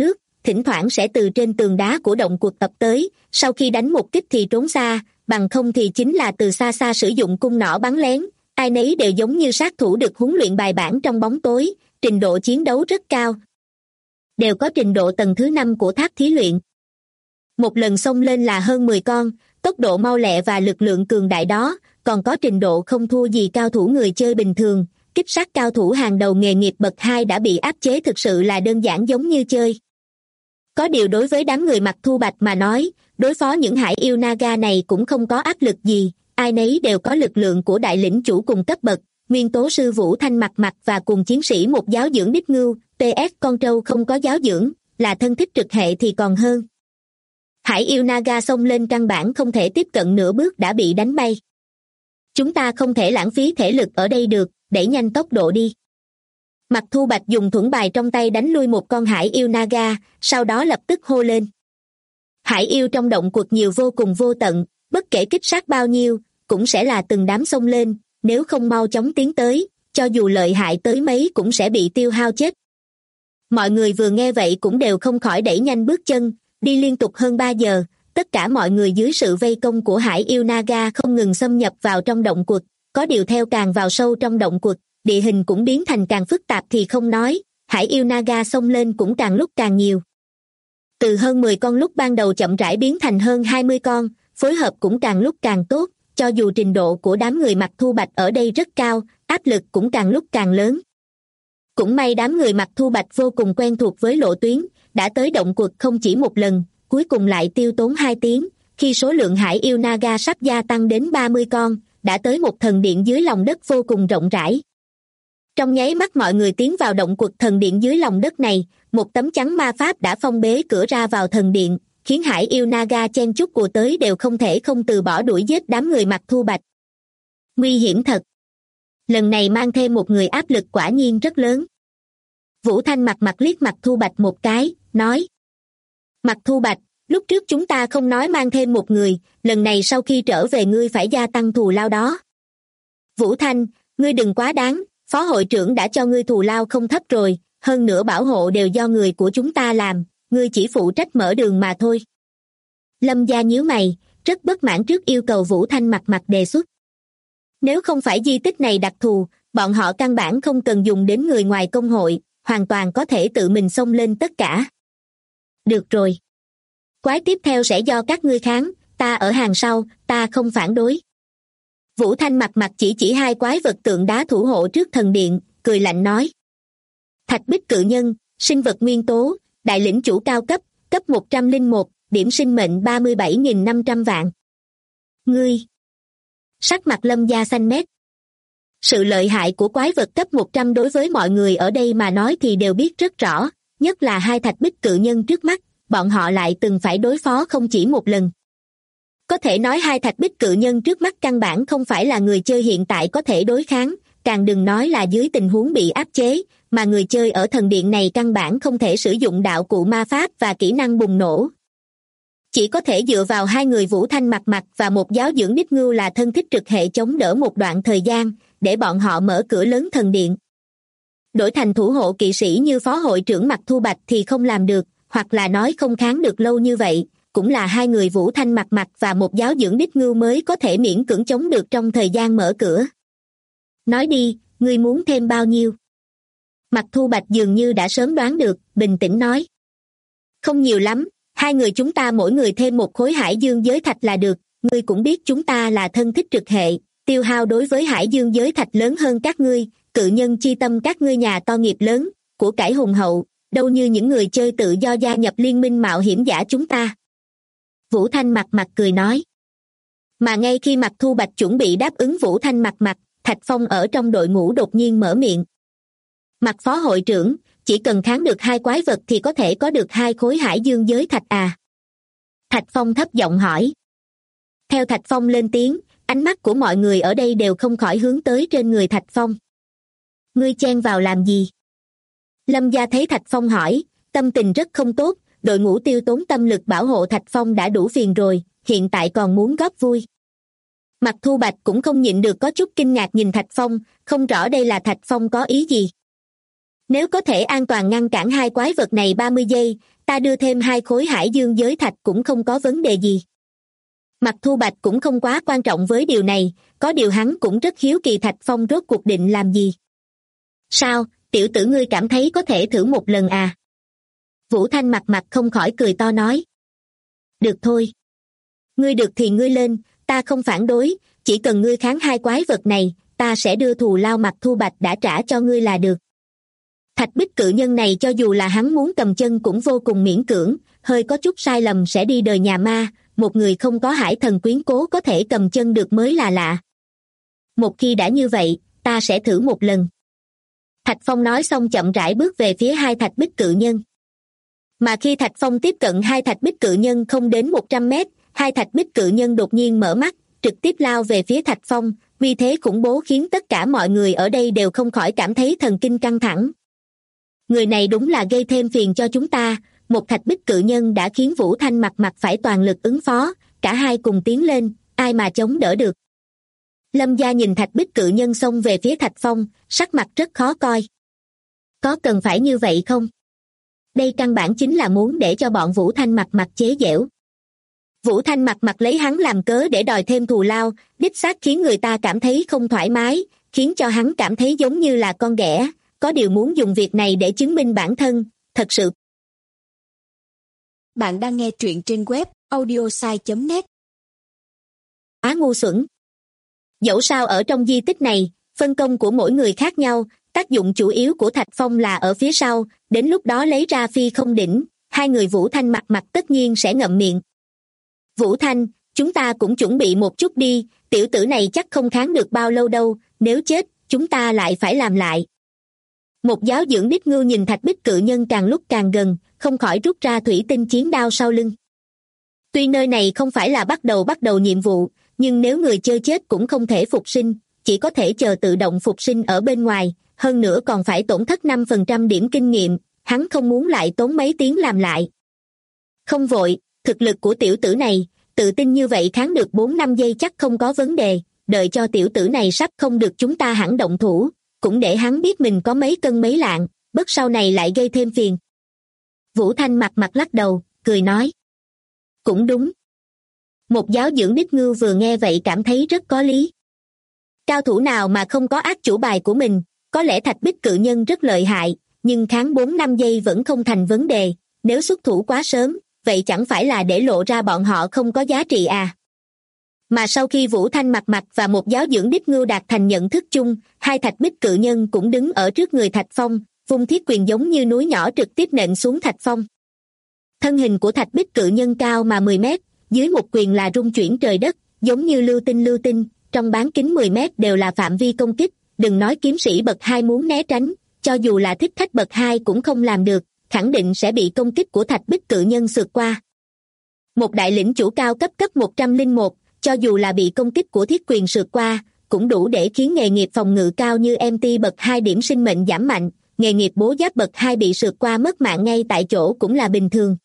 thỉnh thoảng sẽ từ trên tường đá của động quật tập tới, sau khi đánh một kích thì trốn xa, bằng không thì chính là từ xa xa sử dụng cung nỏ bắn lén, ai nấy đều giống như sát thủ được huấn luyện bài bản trong bóng tối, trình độ chiến đấu rất cao. Đều có trình độ tầng thứ 5 của tháp thí luyện. Một lần xông lên là hơn 10 con, tốc độ mau lẹ và lực lượng cường đại đó, còn có trình độ không thua gì cao thủ người chơi bình thường, kích sát cao thủ hàng đầu nghề nghiệp bậc 2 đã bị áp chế thực sự là đơn giản giống như chơi. Có điều đối với đám người mặc thu bạch mà nói, đối phó những hải yêu Naga này cũng không có áp lực gì, ai nấy đều có lực lượng của đại lĩnh chủ cùng cấp bậc, nguyên tố sư Vũ Thanh mặt và cùng chiến sĩ một giáo dưỡng đích ngưu, PS con trâu không có giáo dưỡng, là thân thích trực hệ thì còn hơn. Hải yêu Naga xông lên căn bản không thể tiếp cận nửa bước đã bị đánh bay. Chúng ta không thể lãng phí thể lực ở đây được, đẩy nhanh tốc độ đi. Mặc thu bạch dùng thuẫn bài trong tay đánh lui một con hải yêu Naga, sau đó lập tức hô lên. Hải yêu trong động quật nhiều vô cùng vô tận, bất kể kích sát bao nhiêu, cũng sẽ là từng đám xông lên, nếu không mau chóng tiến tới, cho dù lợi hại tới mấy cũng sẽ bị tiêu hao chết. Mọi người vừa nghe vậy cũng đều không khỏi đẩy nhanh bước chân, đi liên tục hơn 3 giờ, tất cả mọi người dưới sự vây công của hải yêu Naga không ngừng xâm nhập vào trong động quật, có điều theo càng vào sâu trong động quật, địa hình cũng biến thành càng phức tạp thì không nói, hải yêu Naga xông lên cũng càng lúc càng nhiều. Từ hơn 10 con lúc ban đầu chậm rãi biến thành hơn 20 con, phối hợp cũng càng lúc càng tốt, cho dù trình độ của đám người mặc thu bạch ở đây rất cao, áp lực cũng càng lúc càng lớn. Cũng may đám người mặc thu bạch vô cùng quen thuộc với lộ tuyến, đã tới động quật không chỉ một lần, cuối cùng lại tiêu tốn 2 tiếng, khi số lượng hải yêu Naga sắp gia tăng đến 30 con, đã tới một thần điện dưới lòng đất vô cùng rộng rãi. Trong nháy mắt mọi người tiến vào động quật thần điện dưới lòng đất này, một tấm chắn ma pháp đã phong bế cửa ra vào thần điện, khiến hải yêu Naga chen chúc ùa tới đều không thể không từ bỏ đuổi giết đám người mặc thu bạch. Nguy hiểm thật. Lần này mang thêm một người áp lực quả nhiên rất lớn. Vũ Thanh mặt liếc mặc thu bạch một cái, nói. Mặc thu bạch, lúc trước chúng ta không nói mang thêm một người, lần này sau khi trở về ngươi phải gia tăng thù lao đó. Vũ Thanh, ngươi đừng quá đáng, phó hội trưởng đã cho ngươi thù lao không thấp rồi, hơn nữa bảo hộ đều do người của chúng ta làm, ngươi chỉ phụ trách mở đường mà thôi. Lâm Gia nhíu mày, rất bất mãn trước yêu cầu Vũ Thanh mặt đề xuất. Nếu không phải di tích này đặc thù, bọn họ căn bản không cần dùng đến người ngoài công hội, hoàn toàn có thể tự mình xông lên tất cả. Được rồi. Quái tiếp theo sẽ do các ngươi kháng, ta ở hàng sau, ta không phản đối. Vũ Thanh mặt chỉ 2 quái vật tượng đá thủ hộ trước thần điện, cười lạnh nói. Thạch bích cự nhân, sinh vật nguyên tố, đại lĩnh chủ cao cấp, cấp 101, điểm sinh mệnh 37.500 vạn. Ngươi. Sắc mặt Lâm Gia xanh mét. Sự lợi hại của quái vật cấp 100 đối với mọi người ở đây mà nói thì đều biết rất rõ, nhất là 2 thạch bích cự nhân trước mắt, bọn họ lại từng phải đối phó không chỉ một lần. Có thể nói 2 thạch bích cự nhân trước mắt căn bản không phải là người chơi hiện tại có thể đối kháng, càng đừng nói là dưới tình huống bị áp chế, mà người chơi ở thần điện này căn bản không thể sử dụng đạo cụ ma pháp và kỹ năng bùng nổ. Chỉ có thể dựa vào 2 người Vũ Thanh mặt và một giáo dưỡng đích ngưu là thân thích trực hệ chống đỡ một đoạn thời gian, để bọn họ mở cửa lớn thần điện. Đổi thành thủ hộ kỵ sĩ như phó hội trưởng Mặc Thu Bạch thì không làm được, hoặc là nói không kháng được lâu như vậy, cũng là 2 người Vũ Thanh mặt và một giáo dưỡng đích ngưu mới có thể miễn cưỡng chống được trong thời gian mở cửa. Nói đi, ngươi muốn thêm bao nhiêu? Mặc Thu Bạch dường như đã sớm đoán được, bình tĩnh nói. Không nhiều lắm, 2 người chúng ta mỗi người thêm một khối hải dương giới thạch là được, ngươi cũng biết chúng ta là thân thích trực hệ, tiêu hao đối với hải dương giới thạch lớn hơn các ngươi, cự nhân chi tâm các ngươi nhà to nghiệp lớn, của cải hùng hậu, đâu như những người chơi tự do gia nhập liên minh mạo hiểm giả chúng ta. Vũ Thanh mặt cười nói. Mà ngay khi Mặc Thu Bạch chuẩn bị đáp ứng Vũ Thanh mặt, Thạch Phong ở trong đội ngũ đột nhiên mở miệng. Mặc phó hội trưởng, chỉ cần kháng được 2 quái vật thì có thể có được 2 khối hải dương giới thạch à? Thạch Phong thấp giọng hỏi. Theo Thạch Phong lên tiếng, ánh mắt của mọi người ở đây đều không khỏi hướng tới trên người Thạch Phong. Ngươi chen vào làm gì? Lâm Gia thấy Thạch Phong hỏi, tâm tình rất không tốt, đội ngũ tiêu tốn tâm lực bảo hộ Thạch Phong đã đủ phiền rồi, hiện tại còn muốn góp vui. Mặc Thu Bạch cũng không nhịn được có chút kinh ngạc nhìn Thạch Phong, không rõ đây là Thạch Phong có ý gì. Nếu có thể an toàn ngăn cản 2 quái vật này 30 giây, ta đưa thêm 2 khối hải dương giới thạch cũng không có vấn đề gì. Mặc Thu Bạch cũng không quá quan trọng với điều này, có điều hắn cũng rất hiếu kỳ Thạch Phong rốt cuộc định làm gì. Sao, tiểu tử ngươi cảm thấy có thể thử một lần à? Vũ Thanh mặt không khỏi cười to nói. Được thôi. Ngươi được thì ngươi lên, ta không phản đối, chỉ cần ngươi kháng 2 quái vật này, ta sẽ đưa thù lao Mặc Thu Bạch đã trả cho ngươi là được. Thạch Bích cự nhân này cho dù là hắn muốn cầm chân cũng vô cùng miễn cưỡng, hơi có chút sai lầm sẽ đi đời nhà ma, một người không có hải thần quyến cố có thể cầm chân được mới là lạ. Một khi đã như vậy, ta sẽ thử một lần. Thạch Phong nói xong chậm rãi bước về phía 2 Thạch Bích cự nhân. Mà khi Thạch Phong tiếp cận 2 Thạch Bích cự nhân không đến 100 mét, 2 Thạch Bích cự nhân đột nhiên mở mắt, trực tiếp lao về phía Thạch Phong, uy thế khủng bố khiến tất cả mọi người ở đây đều không khỏi cảm thấy thần kinh căng thẳng. Người này đúng là gây thêm phiền cho chúng ta, một Thạch Bích cự nhân đã khiến Vũ Thanh mặt phải toàn lực ứng phó, cả hai cùng tiến lên, ai mà chống đỡ được. Lâm Gia nhìn Thạch Bích cự nhân xông về phía Thạch Phong, sắc mặt rất khó coi. Có cần phải như vậy không? Đây căn bản chính là muốn để cho bọn Vũ Thanh mặt chế giễu. Vũ Thanh mặt lấy hắn làm cớ để đòi thêm thù lao, đích xác khiến người ta cảm thấy không thoải mái, khiến cho hắn cảm thấy giống như là con ghẻ, có điều muốn dùng việc này để chứng minh bản thân, thật sự.
Bạn đang nghe truyện trên web audiosai.net.
Á ngu xuẩn. Dẫu sao ở trong di tích này, phân công của mỗi người khác nhau, tác dụng chủ yếu của Thạch Phong là ở phía sau, đến lúc đó lấy ra phi không đỉnh, 2 người Vũ Thanh mặt tất nhiên sẽ ngậm miệng. Vũ Thanh, chúng ta cũng chuẩn bị một chút đi, tiểu tử này chắc không kháng được bao lâu đâu, nếu chết, chúng ta lại phải làm lại. Một giáo dưỡng đích ngưu nhìn Thạch Bích cự nhân càng lúc càng gần, không khỏi rút ra thủy tinh chiến đao sau lưng. Tuy nơi này không phải là bắt đầu nhiệm vụ, nhưng nếu người chơi chết cũng không thể phục sinh, chỉ có thể chờ tự động phục sinh ở bên ngoài, hơn nữa còn phải tổn thất 5% điểm kinh nghiệm, hắn không muốn lại tốn mấy tiếng làm lại. Không vội, thực lực của tiểu tử này, tự tin như vậy kháng được 4-5 giây chắc không có vấn đề, đợi cho tiểu tử này sắp không được chúng ta hẳn động thủ, cũng để hắn biết mình có mấy cân mấy lạng, bất sau này lại gây thêm phiền. Vũ Thanh mặt lắc đầu, cười nói. Cũng đúng. Một giáo dưỡng đích ngưu vừa nghe vậy cảm thấy rất có lý. Cao thủ nào mà không có ác chủ bài của mình, có lẽ Thạch Bích cự nhân rất lợi hại, nhưng kháng 4-5 giây vẫn không thành vấn đề, nếu xuất thủ quá sớm, vậy chẳng phải là để lộ ra bọn họ không có giá trị à. Mà sau khi Vũ Thanh mặt và một giáo dưỡng đích ngưu đạt thành nhận thức chung, 2 Thạch Bích cự nhân cũng đứng ở trước người Thạch Phong, vung thiết quyền giống như núi nhỏ trực tiếp nện xuống Thạch Phong. Thân hình của Thạch Bích cự nhân cao mà 10 mét, dưới một quyền là rung chuyển trời đất, giống như lưu tinh, trong bán kính 10 mét đều là phạm vi công kích, đừng nói kiếm sĩ bậc 2 muốn né tránh, cho dù là thích khách bậc 2 cũng không làm được, khẳng định sẽ bị công kích của Thạch Bích cự nhân sượt qua. Một đại lĩnh chủ cao cấp 101, cho dù là bị công kích của thiết quyền sượt qua, cũng đủ để khiến nghề nghiệp phòng ngự cao như MT bậc 2 điểm sinh mệnh giảm mạnh, nghề nghiệp bố giáp bậc 2 bị sượt qua mất mạng ngay tại chỗ cũng là bình thường.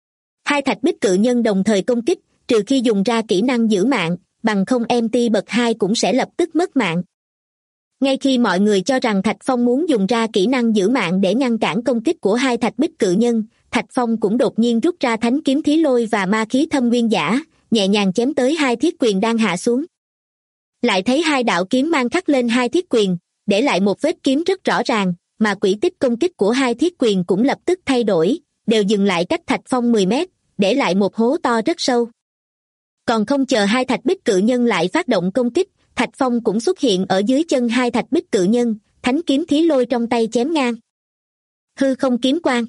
2 Thạch Bích cự nhân đồng thời công kích, trừ khi dùng ra kỹ năng giữ mạng, bằng không MT bậc 2 cũng sẽ lập tức mất mạng. Ngay khi mọi người cho rằng Thạch Phong muốn dùng ra kỹ năng giữ mạng để ngăn cản công kích của 2 Thạch Bích cự nhân, Thạch Phong cũng đột nhiên rút ra thánh kiếm thí lôi và ma khí thâm nguyên giả, nhẹ nhàng chém tới 2 thiết quyền đang hạ xuống. Lại thấy 2 đạo kiếm mang khắc lên 2 thiết quyền, để lại một vết kiếm rất rõ ràng, mà quỹ tích công kích của 2 thiết quyền cũng lập tức thay đổi, đều dừng lại cách Thạch Phong 10 mét, để lại một hố to rất sâu. Còn không chờ 2 Thạch Bích cự nhân lại phát động công kích, Thạch Phong cũng xuất hiện ở dưới chân 2 Thạch Bích cự nhân, thánh kiếm thí lôi trong tay chém ngang. Hư không kiếm quang.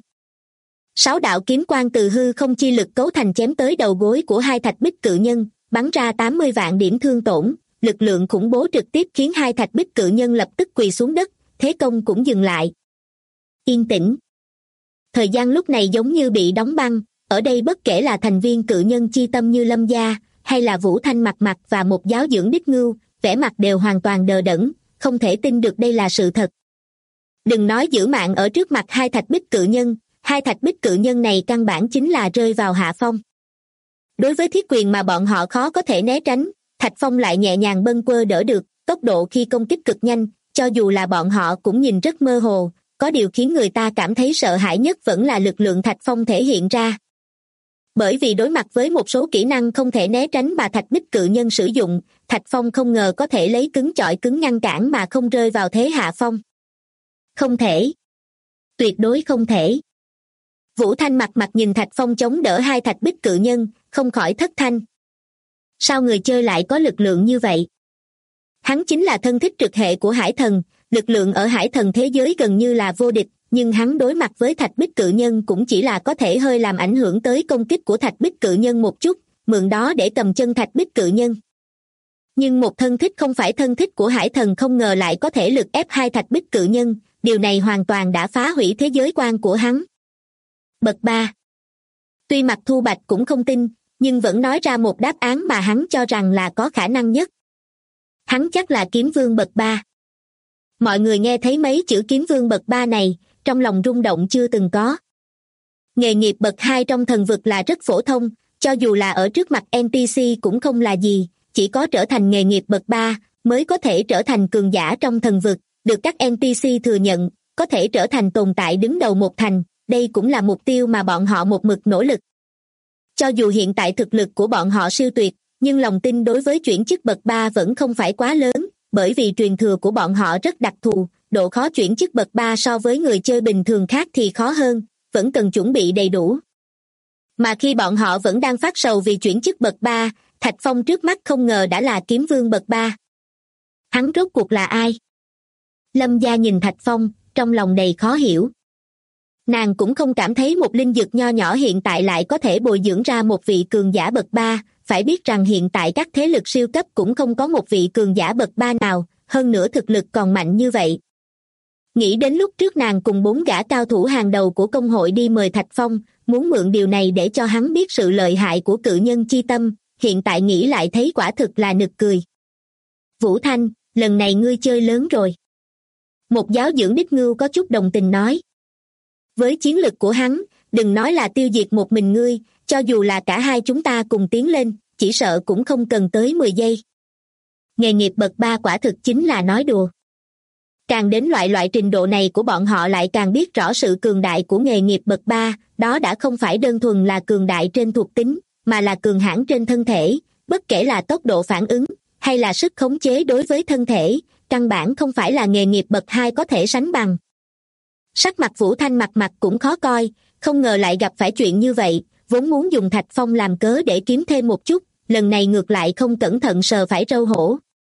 6 đạo kiếm quang từ hư không chi lực cấu thành chém tới đầu gối của 2 Thạch Bích cự nhân, bắn ra 80 vạn điểm thương tổn, lực lượng khủng bố trực tiếp khiến 2 Thạch Bích cự nhân lập tức quỳ xuống đất, thế công cũng dừng lại. Yên tĩnh. Thời gian lúc này giống như bị đóng băng, ở đây bất kể là thành viên cự nhân chi tâm như Lâm Gia, hay là Vũ Thanh mặt và một giáo dưỡng đích ngưu, vẻ mặt đều hoàn toàn đờ đẫn, không thể tin được đây là sự thật. Đừng nói giữ mạng ở trước mặt 2 Thạch Bích cự nhân, 2 Thạch Bích cự nhân này căn bản chính là rơi vào hạ phong. Đối với thiết quyền mà bọn họ khó có thể né tránh, Thạch Phong lại nhẹ nhàng bâng quơ đỡ được, tốc độ khi công kích cực nhanh, cho dù là bọn họ cũng nhìn rất mơ hồ, có điều khiến người ta cảm thấy sợ hãi nhất vẫn là lực lượng Thạch Phong thể hiện ra. Bởi vì đối mặt với một số kỹ năng không thể né tránh mà Thạch Bích cự nhân sử dụng, Thạch Phong không ngờ có thể lấy cứng chọi cứng ngăn cản mà không rơi vào thế hạ phong. Không thể. Tuyệt đối không thể. Vũ Thanh mặt nhìn Thạch Phong chống đỡ hai Thạch Bích cự nhân, không khỏi thất thanh. Sao người chơi lại có lực lượng như vậy? Hắn chính là thân thích trực hệ của Hải Thần, lực lượng ở Hải Thần thế giới gần như là vô địch, nhưng hắn đối mặt với Thạch Bích cự nhân cũng chỉ là có thể hơi làm ảnh hưởng tới công kích của Thạch Bích cự nhân một chút, mượn đó để cầm chân Thạch Bích cự nhân. Nhưng một thân thích không phải thân thích của Hải Thần không ngờ lại có thể lực ép hai Thạch Bích cự nhân, điều này hoàn toàn đã phá hủy thế giới quan của hắn. Bậc 3. Tuy Mạc Thu Bạch cũng không tin, nhưng vẫn nói ra một đáp án mà hắn cho rằng là có khả năng nhất. Hắn chắc là kiếm vương bậc 3. Mọi người nghe thấy mấy chữ kiếm vương bậc 3 này, trong lòng rung động chưa từng có. Nghề nghiệp bậc 2 trong thần vực là rất phổ thông, cho dù là ở trước mặt NPC cũng không là gì, chỉ có trở thành nghề nghiệp bậc 3 mới có thể trở thành cường giả trong thần vực, được các NPC thừa nhận, có thể trở thành tồn tại đứng đầu một thành, đây cũng là mục tiêu mà bọn họ một mực nỗ lực. Cho dù hiện tại thực lực của bọn họ siêu tuyệt, nhưng lòng tin đối với chuyển chức bậc 3 vẫn không phải quá lớn, bởi vì truyền thừa của bọn họ rất đặc thù, độ khó chuyển chức bậc 3 so với người chơi bình thường khác thì khó hơn, vẫn cần chuẩn bị đầy đủ. Mà khi bọn họ vẫn đang phát sầu vì chuyển chức bậc 3, Thạch Phong trước mắt không ngờ đã là kiếm vương bậc 3. Hắn rốt cuộc là ai? Lâm Gia nhìn Thạch Phong, trong lòng đầy khó hiểu. Nàng cũng không cảm thấy một linh dược nho nhỏ hiện tại lại có thể bồi dưỡng ra một vị cường giả bậc 3, phải biết rằng hiện tại các thế lực siêu cấp cũng không có một vị cường giả bậc 3 nào, hơn nữa thực lực còn mạnh như vậy. Nghĩ đến lúc trước nàng cùng 4 gã cao thủ hàng đầu của công hội đi mời Thạch Phong, muốn mượn điều này để cho hắn biết sự lợi hại của cự nhân chi tâm, hiện tại nghĩ lại thấy quả thực là nực cười. Vũ Thanh, lần này ngươi chơi lớn rồi. Một giáo dưỡng đích ngưu có chút đồng tình nói. Với chiến lực của hắn, đừng nói là tiêu diệt một mình ngươi, cho dù là cả hai chúng ta cùng tiến lên, chỉ sợ cũng không cần tới 10 giây. Nghề nghiệp bậc 3 quả thực chính là nói đùa. Càng đến loại trình độ này của bọn họ lại càng biết rõ sự cường đại của nghề nghiệp bậc 3, đó đã không phải đơn thuần là cường đại trên thuộc tính, mà là cường hãn trên thân thể, bất kể là tốc độ phản ứng, hay là sức khống chế đối với thân thể, căn bản không phải là nghề nghiệp bậc 2 có thể sánh bằng. Sắc mặt Vũ Thanh mặt cũng khó coi, không ngờ lại gặp phải chuyện như vậy, vốn muốn dùng Thạch Phong làm cớ để kiếm thêm một chút, lần này ngược lại không cẩn thận sờ phải râu hổ.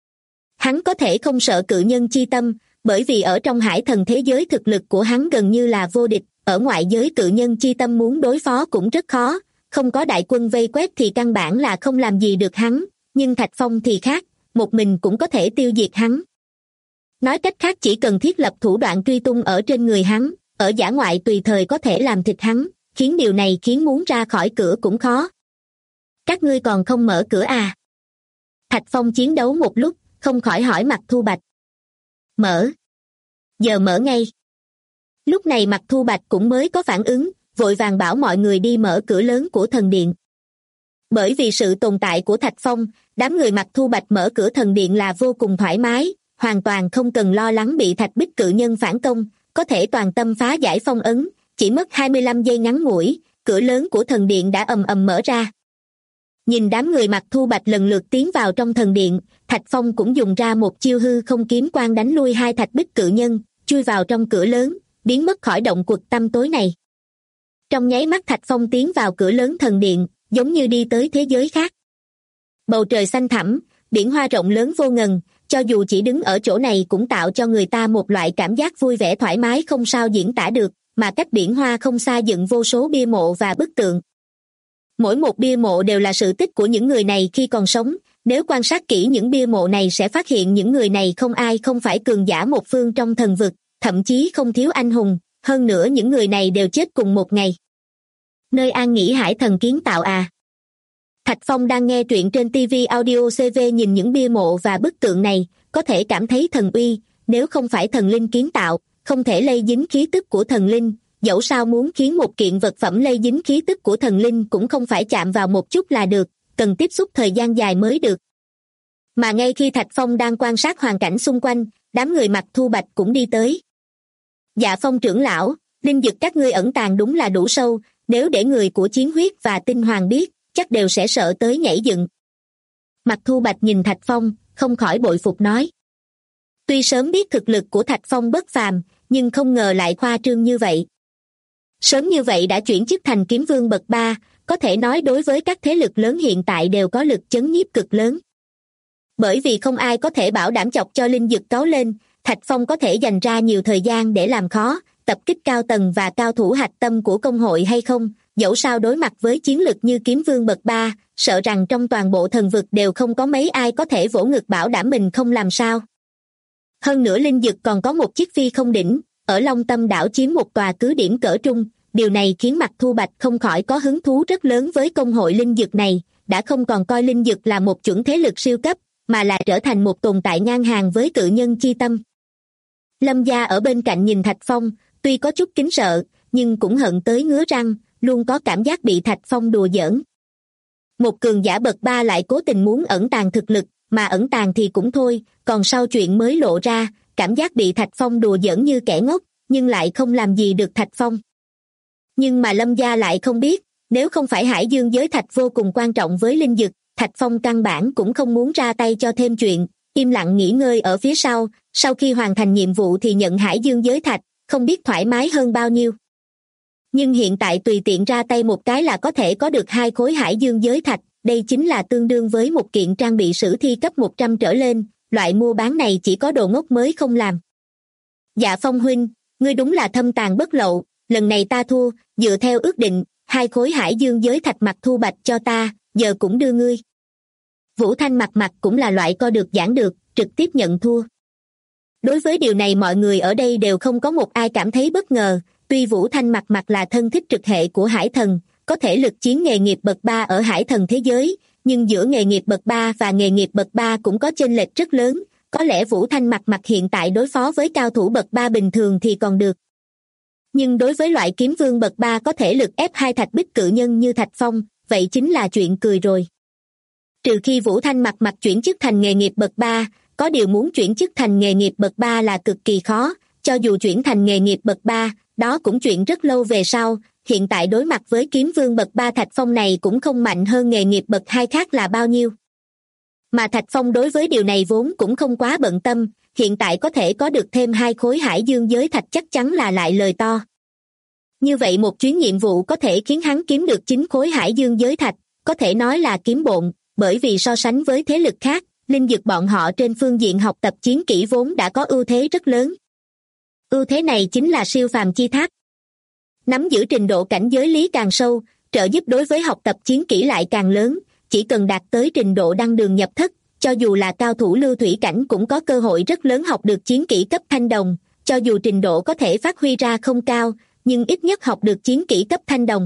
Hắn có thể không sợ cự nhân chi tâm, bởi vì ở trong Hải Thần thế giới thực lực của hắn gần như là vô địch, ở ngoại giới cự nhân chi tâm muốn đối phó cũng rất khó, không có đại quân vây quét thì căn bản là không làm gì được hắn, nhưng Thạch Phong thì khác, một mình cũng có thể tiêu diệt hắn. Nói cách khác chỉ cần thiết lập thủ đoạn truy tung ở trên người hắn, ở dã ngoại tùy thời có thể làm thịt hắn, khiến điều này khiến muốn ra khỏi cửa cũng khó. Các ngươi còn không mở cửa à? Thạch Phong chiến đấu một lúc, không khỏi hỏi Mạc Thu Bạch. Mở. Giờ mở ngay. Lúc này Mạc Thu Bạch cũng mới có phản ứng, vội vàng bảo mọi người đi mở cửa lớn của thần điện. Bởi vì sự tồn tại của Thạch Phong, đám người Mạc Thu Bạch mở cửa thần điện là vô cùng thoải mái, hoàn toàn không cần lo lắng bị Thạch Bích cự nhân phản công, có thể toàn tâm phá giải phong ấn, chỉ mất 25 giây ngắn ngủi, cửa lớn của thần điện đã ầm ầm mở ra. Nhìn đám người Mạc Thu Bạch lần lượt tiến vào trong thần điện, Thạch Phong cũng dùng ra một chiêu hư không kiếm quang đánh lui hai Thạch Bích cự nhân, chui vào trong cửa lớn, biến mất khỏi động quật tăm tối này. Trong nháy mắt Thạch Phong tiến vào cửa lớn thần điện, giống như đi tới thế giới khác. Bầu trời xanh thẳm, biển hoa rộng lớn vô ngần, cho dù chỉ đứng ở chỗ này cũng tạo cho người ta một loại cảm giác vui vẻ thoải mái không sao diễn tả được, mà cách biển hoa không xa dựng vô số bia mộ và bức tượng. Mỗi một bia mộ đều là sự tích của những người này khi còn sống, nếu quan sát kỹ những bia mộ này sẽ phát hiện những người này không ai không phải cường giả một phương trong thần vực, thậm chí không thiếu anh hùng, hơn nữa những người này đều chết cùng một ngày. Nơi an nghỉ Hải Thần kiến tạo à? Thạch Phong đang nghe truyện trên TV Audio CV, nhìn những bia mộ và bức tượng này, có thể cảm thấy thần uy, nếu không phải thần linh kiến tạo, không thể lây dính khí tức của thần linh, dẫu sao muốn khiến một kiện vật phẩm lây dính khí tức của thần linh cũng không phải chạm vào một chút là được, cần tiếp xúc thời gian dài mới được. Mà ngay khi Thạch Phong đang quan sát hoàn cảnh xung quanh, đám người Mạc Thu Bạch cũng đi tới. Dạ Phong trưởng lão, linh dực các ngươi ẩn tàng đúng là đủ sâu, nếu để người của Chiến Huyết và Tinh Hoàng biết, chắc đều sẽ sợ tới nhảy dựng. Mạc Thu Bạch nhìn Thạch Phong, không khỏi bội phục nói. Tuy sớm biết thực lực của Thạch Phong bất phàm, nhưng không ngờ lại khoa trương như vậy. Sớm như vậy đã chuyển chức thành kiếm vương bậc 3, có thể nói đối với các thế lực lớn hiện tại đều có lực chấn nhiếp cực lớn. Bởi vì không ai có thể bảo đảm chọc cho linh dực cáu lên, Thạch Phong có thể dành ra nhiều thời gian để làm khó, tập kích cao tầng và cao thủ hạch tâm của công hội hay không, dẫu sao đối mặt với chiến lực như kiếm vương bậc 3, sợ rằng trong toàn bộ thần vực đều không có mấy ai có thể vỗ ngực bảo đảm mình không làm sao. Hơn nữa linh dực còn có một chiếc phi không đỉnh, ở Long Tâm đảo chiếm một tòa cứ điểm cỡ trung, điều này khiến Mạc Thu Bạch không khỏi có hứng thú rất lớn với công hội linh dực này, đã không còn coi linh dực là một chuẩn thế lực siêu cấp, mà là trở thành một tồn tại ngang hàng với cự nhân chi tâm. Lâm Gia ở bên cạnh nhìn Thạch Phong, tuy có chút kính sợ, nhưng cũng hận tới ngứa răng, luôn có cảm giác bị Thạch Phong đùa giỡn. Một cường giả bậc 3 lại cố tình muốn ẩn tàng thực lực, mà ẩn tàng thì cũng thôi, còn sau chuyện mới lộ ra, cảm giác bị Thạch Phong đùa giỡn như kẻ ngốc, nhưng lại không làm gì được Thạch Phong. Nhưng mà Lâm Gia lại không biết, nếu không phải Hải Dương giới thạch vô cùng quan trọng với linh dực, Thạch Phong căn bản cũng không muốn ra tay cho thêm chuyện, im lặng nghỉ ngơi ở phía sau khi hoàn thành nhiệm vụ thì nhận Hải Dương giới thạch, không biết thoải mái hơn bao nhiêu. Nhưng hiện tại tùy tiện ra tay một cái là có thể có được 2 khối Hải Dương giới thạch, đây chính là tương đương với một kiện trang bị sử thi cấp 100 trở lên, loại mua bán này chỉ có đồ ngốc mới không làm. Dạ Phong huynh, ngươi đúng là thâm tàn bất lậu, lần này ta thua, dựa theo ước định, 2 khối Hải Dương giới thạch Mạc Thu Bạch cho ta, giờ cũng đưa ngươi. Vũ Thanh mặt cũng là loại co được giãn được, trực tiếp nhận thua. Đối với điều này mọi người ở đây đều không có một ai cảm thấy bất ngờ, tuy Vũ Thanh mặt là thân thích trực hệ của Hải Thần, có thể lực chiến nghề nghiệp bậc 3 ở Hải Thần thế giới, nhưng giữa nghề nghiệp bậc 3 và nghề nghiệp bậc 3 cũng có chênh lệch rất lớn, có lẽ Vũ Thanh mặt hiện tại đối phó với cao thủ bậc 3 bình thường thì còn được. Nhưng đối với loại kiếm vương bậc 3 có thể lực ép 2 thạch bích cự nhân như Thạch Phong, vậy chính là chuyện cười rồi. Trừ khi Vũ Thanh mặt chuyển chức thành nghề nghiệp bậc 3, có điều muốn chuyển chức thành nghề nghiệp bậc 3 là cực kỳ khó, cho dù chuyển thành nghề nghiệp bậc 3, đó cũng chuyện rất lâu về sau, hiện tại đối mặt với kiếm vương bậc 3 Thạch Phong này cũng không mạnh hơn nghề nghiệp bậc 2 khác là bao nhiêu. Mà Thạch Phong đối với điều này vốn cũng không quá bận tâm, hiện tại có thể có được thêm 2 khối Hải Dương giới thạch chắc chắn là lại lời to. Như vậy một chuyến nhiệm vụ có thể khiến hắn kiếm được 9 khối Hải Dương giới thạch, có thể nói là kiếm bộn, bởi vì so sánh với thế lực khác, linh dực bọn họ trên phương diện học tập chiến kỹ vốn đã có ưu thế rất lớn. Ưu thế này chính là siêu phàm chi tháp. Nắm giữ trình độ cảnh giới lý càng sâu, trợ giúp đối với học tập chiến kỹ lại càng lớn, chỉ cần đạt tới trình độ đăng đường nhập thất, cho dù là cao thủ lưu thủy cảnh cũng có cơ hội rất lớn học được chiến kỹ cấp thanh đồng, cho dù trình độ có thể phát huy ra không cao, nhưng ít nhất học được chiến kỹ cấp thanh đồng.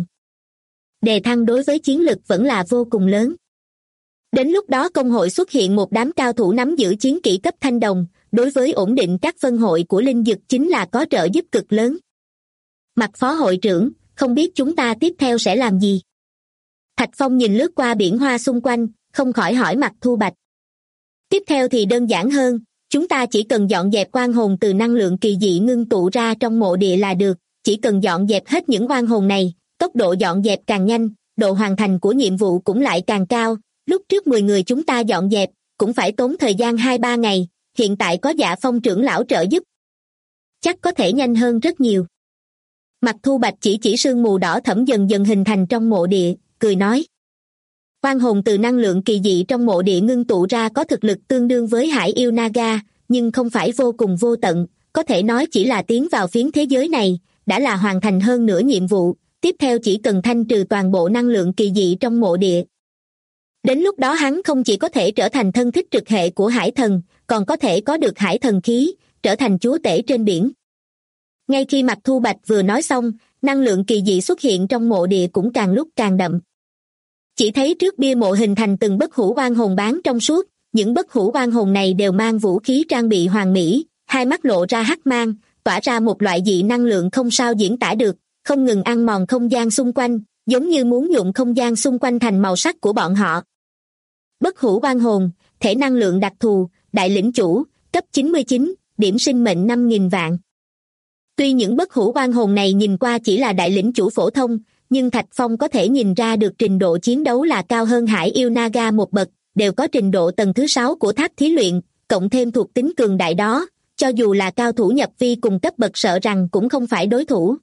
Đề thăng đối với chiến lực vẫn là vô cùng lớn. Đến lúc đó công hội xuất hiện một đám cao thủ nắm giữ chiến kỹ cấp thanh đồng, đối với ổn định các phân hội của linh dực chính là có trợ giúp cực lớn. Mặt phó hội trưởng, không biết chúng ta tiếp theo sẽ làm gì? Thạch Phong nhìn lướt qua biển hoa xung quanh, không khỏi hỏi Mạc Thu Bạch. Tiếp theo thì đơn giản hơn, chúng ta chỉ cần dọn dẹp oan hồn từ năng lượng kỳ dị ngưng tụ ra trong mộ địa là được, chỉ cần dọn dẹp hết những oan hồn này, tốc độ dọn dẹp càng nhanh, độ hoàn thành của nhiệm vụ cũng lại càng cao, lúc trước 10 người chúng ta dọn dẹp, cũng phải tốn thời gian 2-3 ngày, hiện tại có Dạ Phong trưởng lão trợ giúp. Chắc có thể nhanh hơn rất nhiều. Mạc Thu Bạch chỉ sương mù đỏ thẫm dần dần hình thành trong mộ địa, cười nói. Oan hồn từ năng lượng kỳ dị trong mộ địa ngưng tụ ra có thực lực tương đương với Hải Yêu Naga, nhưng không phải vô cùng vô tận, có thể nói chỉ là tiến vào phiến thế giới này, đã là hoàn thành hơn nửa nhiệm vụ, tiếp theo chỉ cần thanh trừ toàn bộ năng lượng kỳ dị trong mộ địa. Đến lúc đó hắn không chỉ có thể trở thành thân thích trực hệ của Hải Thần, còn có thể có được Hải Thần khí, trở thành chúa tể trên biển. Ngay khi Mạc Thu Bạch vừa nói xong, năng lượng kỳ dị xuất hiện trong mộ địa cũng càng lúc càng đậm. Chỉ thấy trước bia mộ hình thành từng bất hủ oan hồn bán trong suốt, những bất hủ oan hồn này đều mang vũ khí trang bị hoàn mỹ, hai mắt lộ ra hắc mang, tỏa ra một loại dị năng lượng không sao diễn tả được, không ngừng ăn mòn không gian xung quanh, giống như muốn nhuộm không gian xung quanh thành màu sắc của bọn họ. Bất hủ oan hồn, thể năng lượng đặc thù, đại lĩnh chủ, cấp 99, điểm sinh mệnh 5.000 vạn. Tuy những bất hủ oan hồn này nhìn qua chỉ là đại lĩnh chủ phổ thông, nhưng Thạch Phong có thể nhìn ra được trình độ chiến đấu là cao hơn Hải yêu Naga một bậc, đều có trình độ tầng thứ 6 của tháp thí luyện, cộng thêm thuộc tính cường đại đó, cho dù là cao thủ nhập vi cùng cấp bậc sợ rằng cũng không phải đối thủ.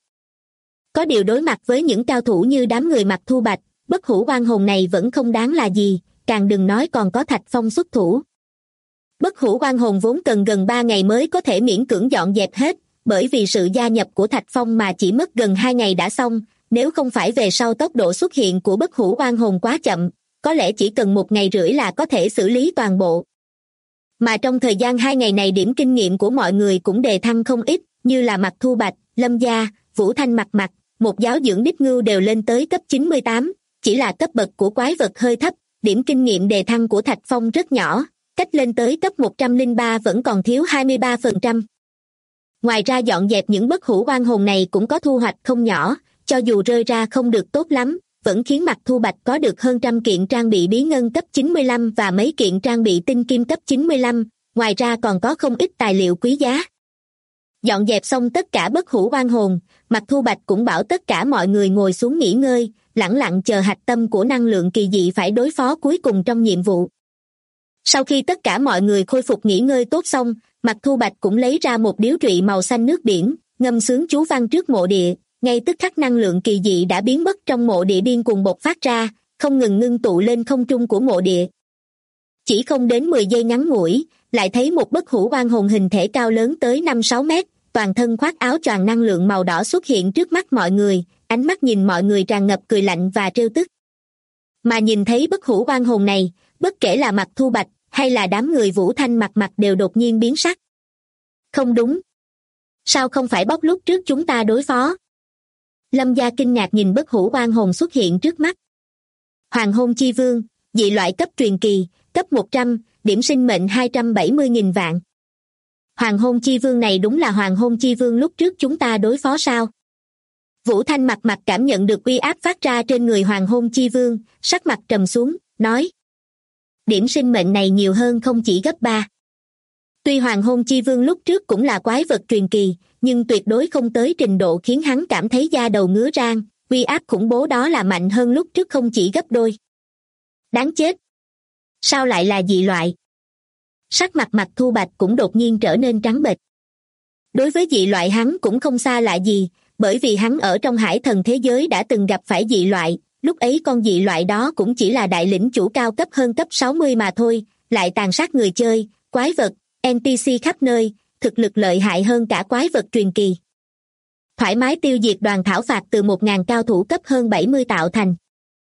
Có điều đối mặt với những cao thủ như đám người mặc thu bạch, bất hủ oan hồn này vẫn không đáng là gì, càng đừng nói còn có Thạch Phong xuất thủ. Bất hủ oan hồn vốn cần gần 3 ngày mới có thể miễn cưỡng dọn dẹp hết, bởi vì sự gia nhập của Thạch Phong mà chỉ mất gần 2 ngày đã xong, nếu không phải về sau tốc độ xuất hiện của bất hủ oan hồn quá chậm, có lẽ chỉ cần 1 ngày rưỡi là có thể xử lý toàn bộ. Mà trong thời gian 2 ngày này điểm kinh nghiệm của mọi người cũng đề thăng không ít, như là Mặc Thu Bạch, Lâm Gia, Vũ Thanh Mặc, một giáo dưỡng đích ngưu đều lên tới cấp 98, chỉ là cấp bậc của quái vật hơi thấp, điểm kinh nghiệm đề thăng của Thạch Phong rất nhỏ, cách lên tới cấp 103 vẫn còn thiếu 23%. Ngoài ra dọn dẹp những bất hủ oan hồn này cũng có thu hoạch không nhỏ, cho dù rơi ra không được tốt lắm, vẫn khiến Mặc Thu Bạch có được hơn 100 kiện trang bị bí ngân cấp 95 và mấy kiện trang bị tinh kim cấp 95, ngoài ra còn có không ít tài liệu quý giá. Dọn dẹp xong tất cả bất hủ oan hồn, Mặc Thu Bạch cũng bảo tất cả mọi người ngồi xuống nghỉ ngơi, lẳng lặng chờ hạch tâm của năng lượng kỳ dị phải đối phó cuối cùng trong nhiệm vụ. Sau khi tất cả mọi người khôi phục nghỉ ngơi tốt xong, Mặc Thu Bạch cũng lấy ra một điếu trụy màu xanh nước biển, ngâm sướng chú văn trước mộ địa, ngay tức khắc năng lượng kỳ dị đã biến mất trong mộ địa điên cuồng bộc phát ra, không ngừng ngưng tụ lên không trung của mộ địa. Chỉ không đến 10 giây ngắn ngủi, lại thấy một bất hủ oan hồn hình thể cao lớn tới 5-6 mét, toàn thân khoác áo choàng năng lượng màu đỏ xuất hiện trước mắt mọi người, ánh mắt nhìn mọi người tràn ngập cười lạnh và trêu tức. Mà nhìn thấy bất hủ oan hồn này, bất kể là Mặc Thu Bạch hay là đám người Vũ Thanh Mặc đều đột nhiên biến sắc. Không đúng. Sao không phải bóc lúc trước chúng ta đối phó? Lâm Gia kinh ngạc nhìn bất hủ oan hồn xuất hiện trước mắt. Hoàng hôn chi vương, dị loại cấp truyền kỳ, cấp 100, điểm sinh mệnh 270.000 vạn. Hoàng hôn chi vương này đúng là hoàng hôn chi vương lúc trước chúng ta đối phó sao? Vũ Thanh Mặc cảm nhận được uy áp phát ra trên người hoàng hôn chi vương, sắc mặt trầm xuống, nói. Điểm sinh mệnh này nhiều hơn không chỉ gấp 3. Tuy hoàng hôn chi vương lúc trước cũng là quái vật truyền kỳ, nhưng tuyệt đối không tới trình độ khiến hắn cảm thấy da đầu ngứa rang, uy áp khủng bố đó là mạnh hơn lúc trước không chỉ gấp đôi. Đáng chết! Sao lại là dị loại? Sắc mặt Mặc Thu Bạch cũng đột nhiên trở nên trắng bệch. Đối với dị loại hắn cũng không xa lạ gì, bởi vì hắn ở trong hải thần thế giới đã từng gặp phải dị loại, lúc ấy con dị loại đó cũng chỉ là đại lĩnh chủ cao cấp hơn cấp 60 mà thôi, lại tàn sát người chơi, quái vật, NPC khắp nơi, thực lực lợi hại hơn cả quái vật truyền kỳ. Thoải mái tiêu diệt đoàn thảo phạt từ 1.000 cao thủ cấp hơn 70 tạo thành.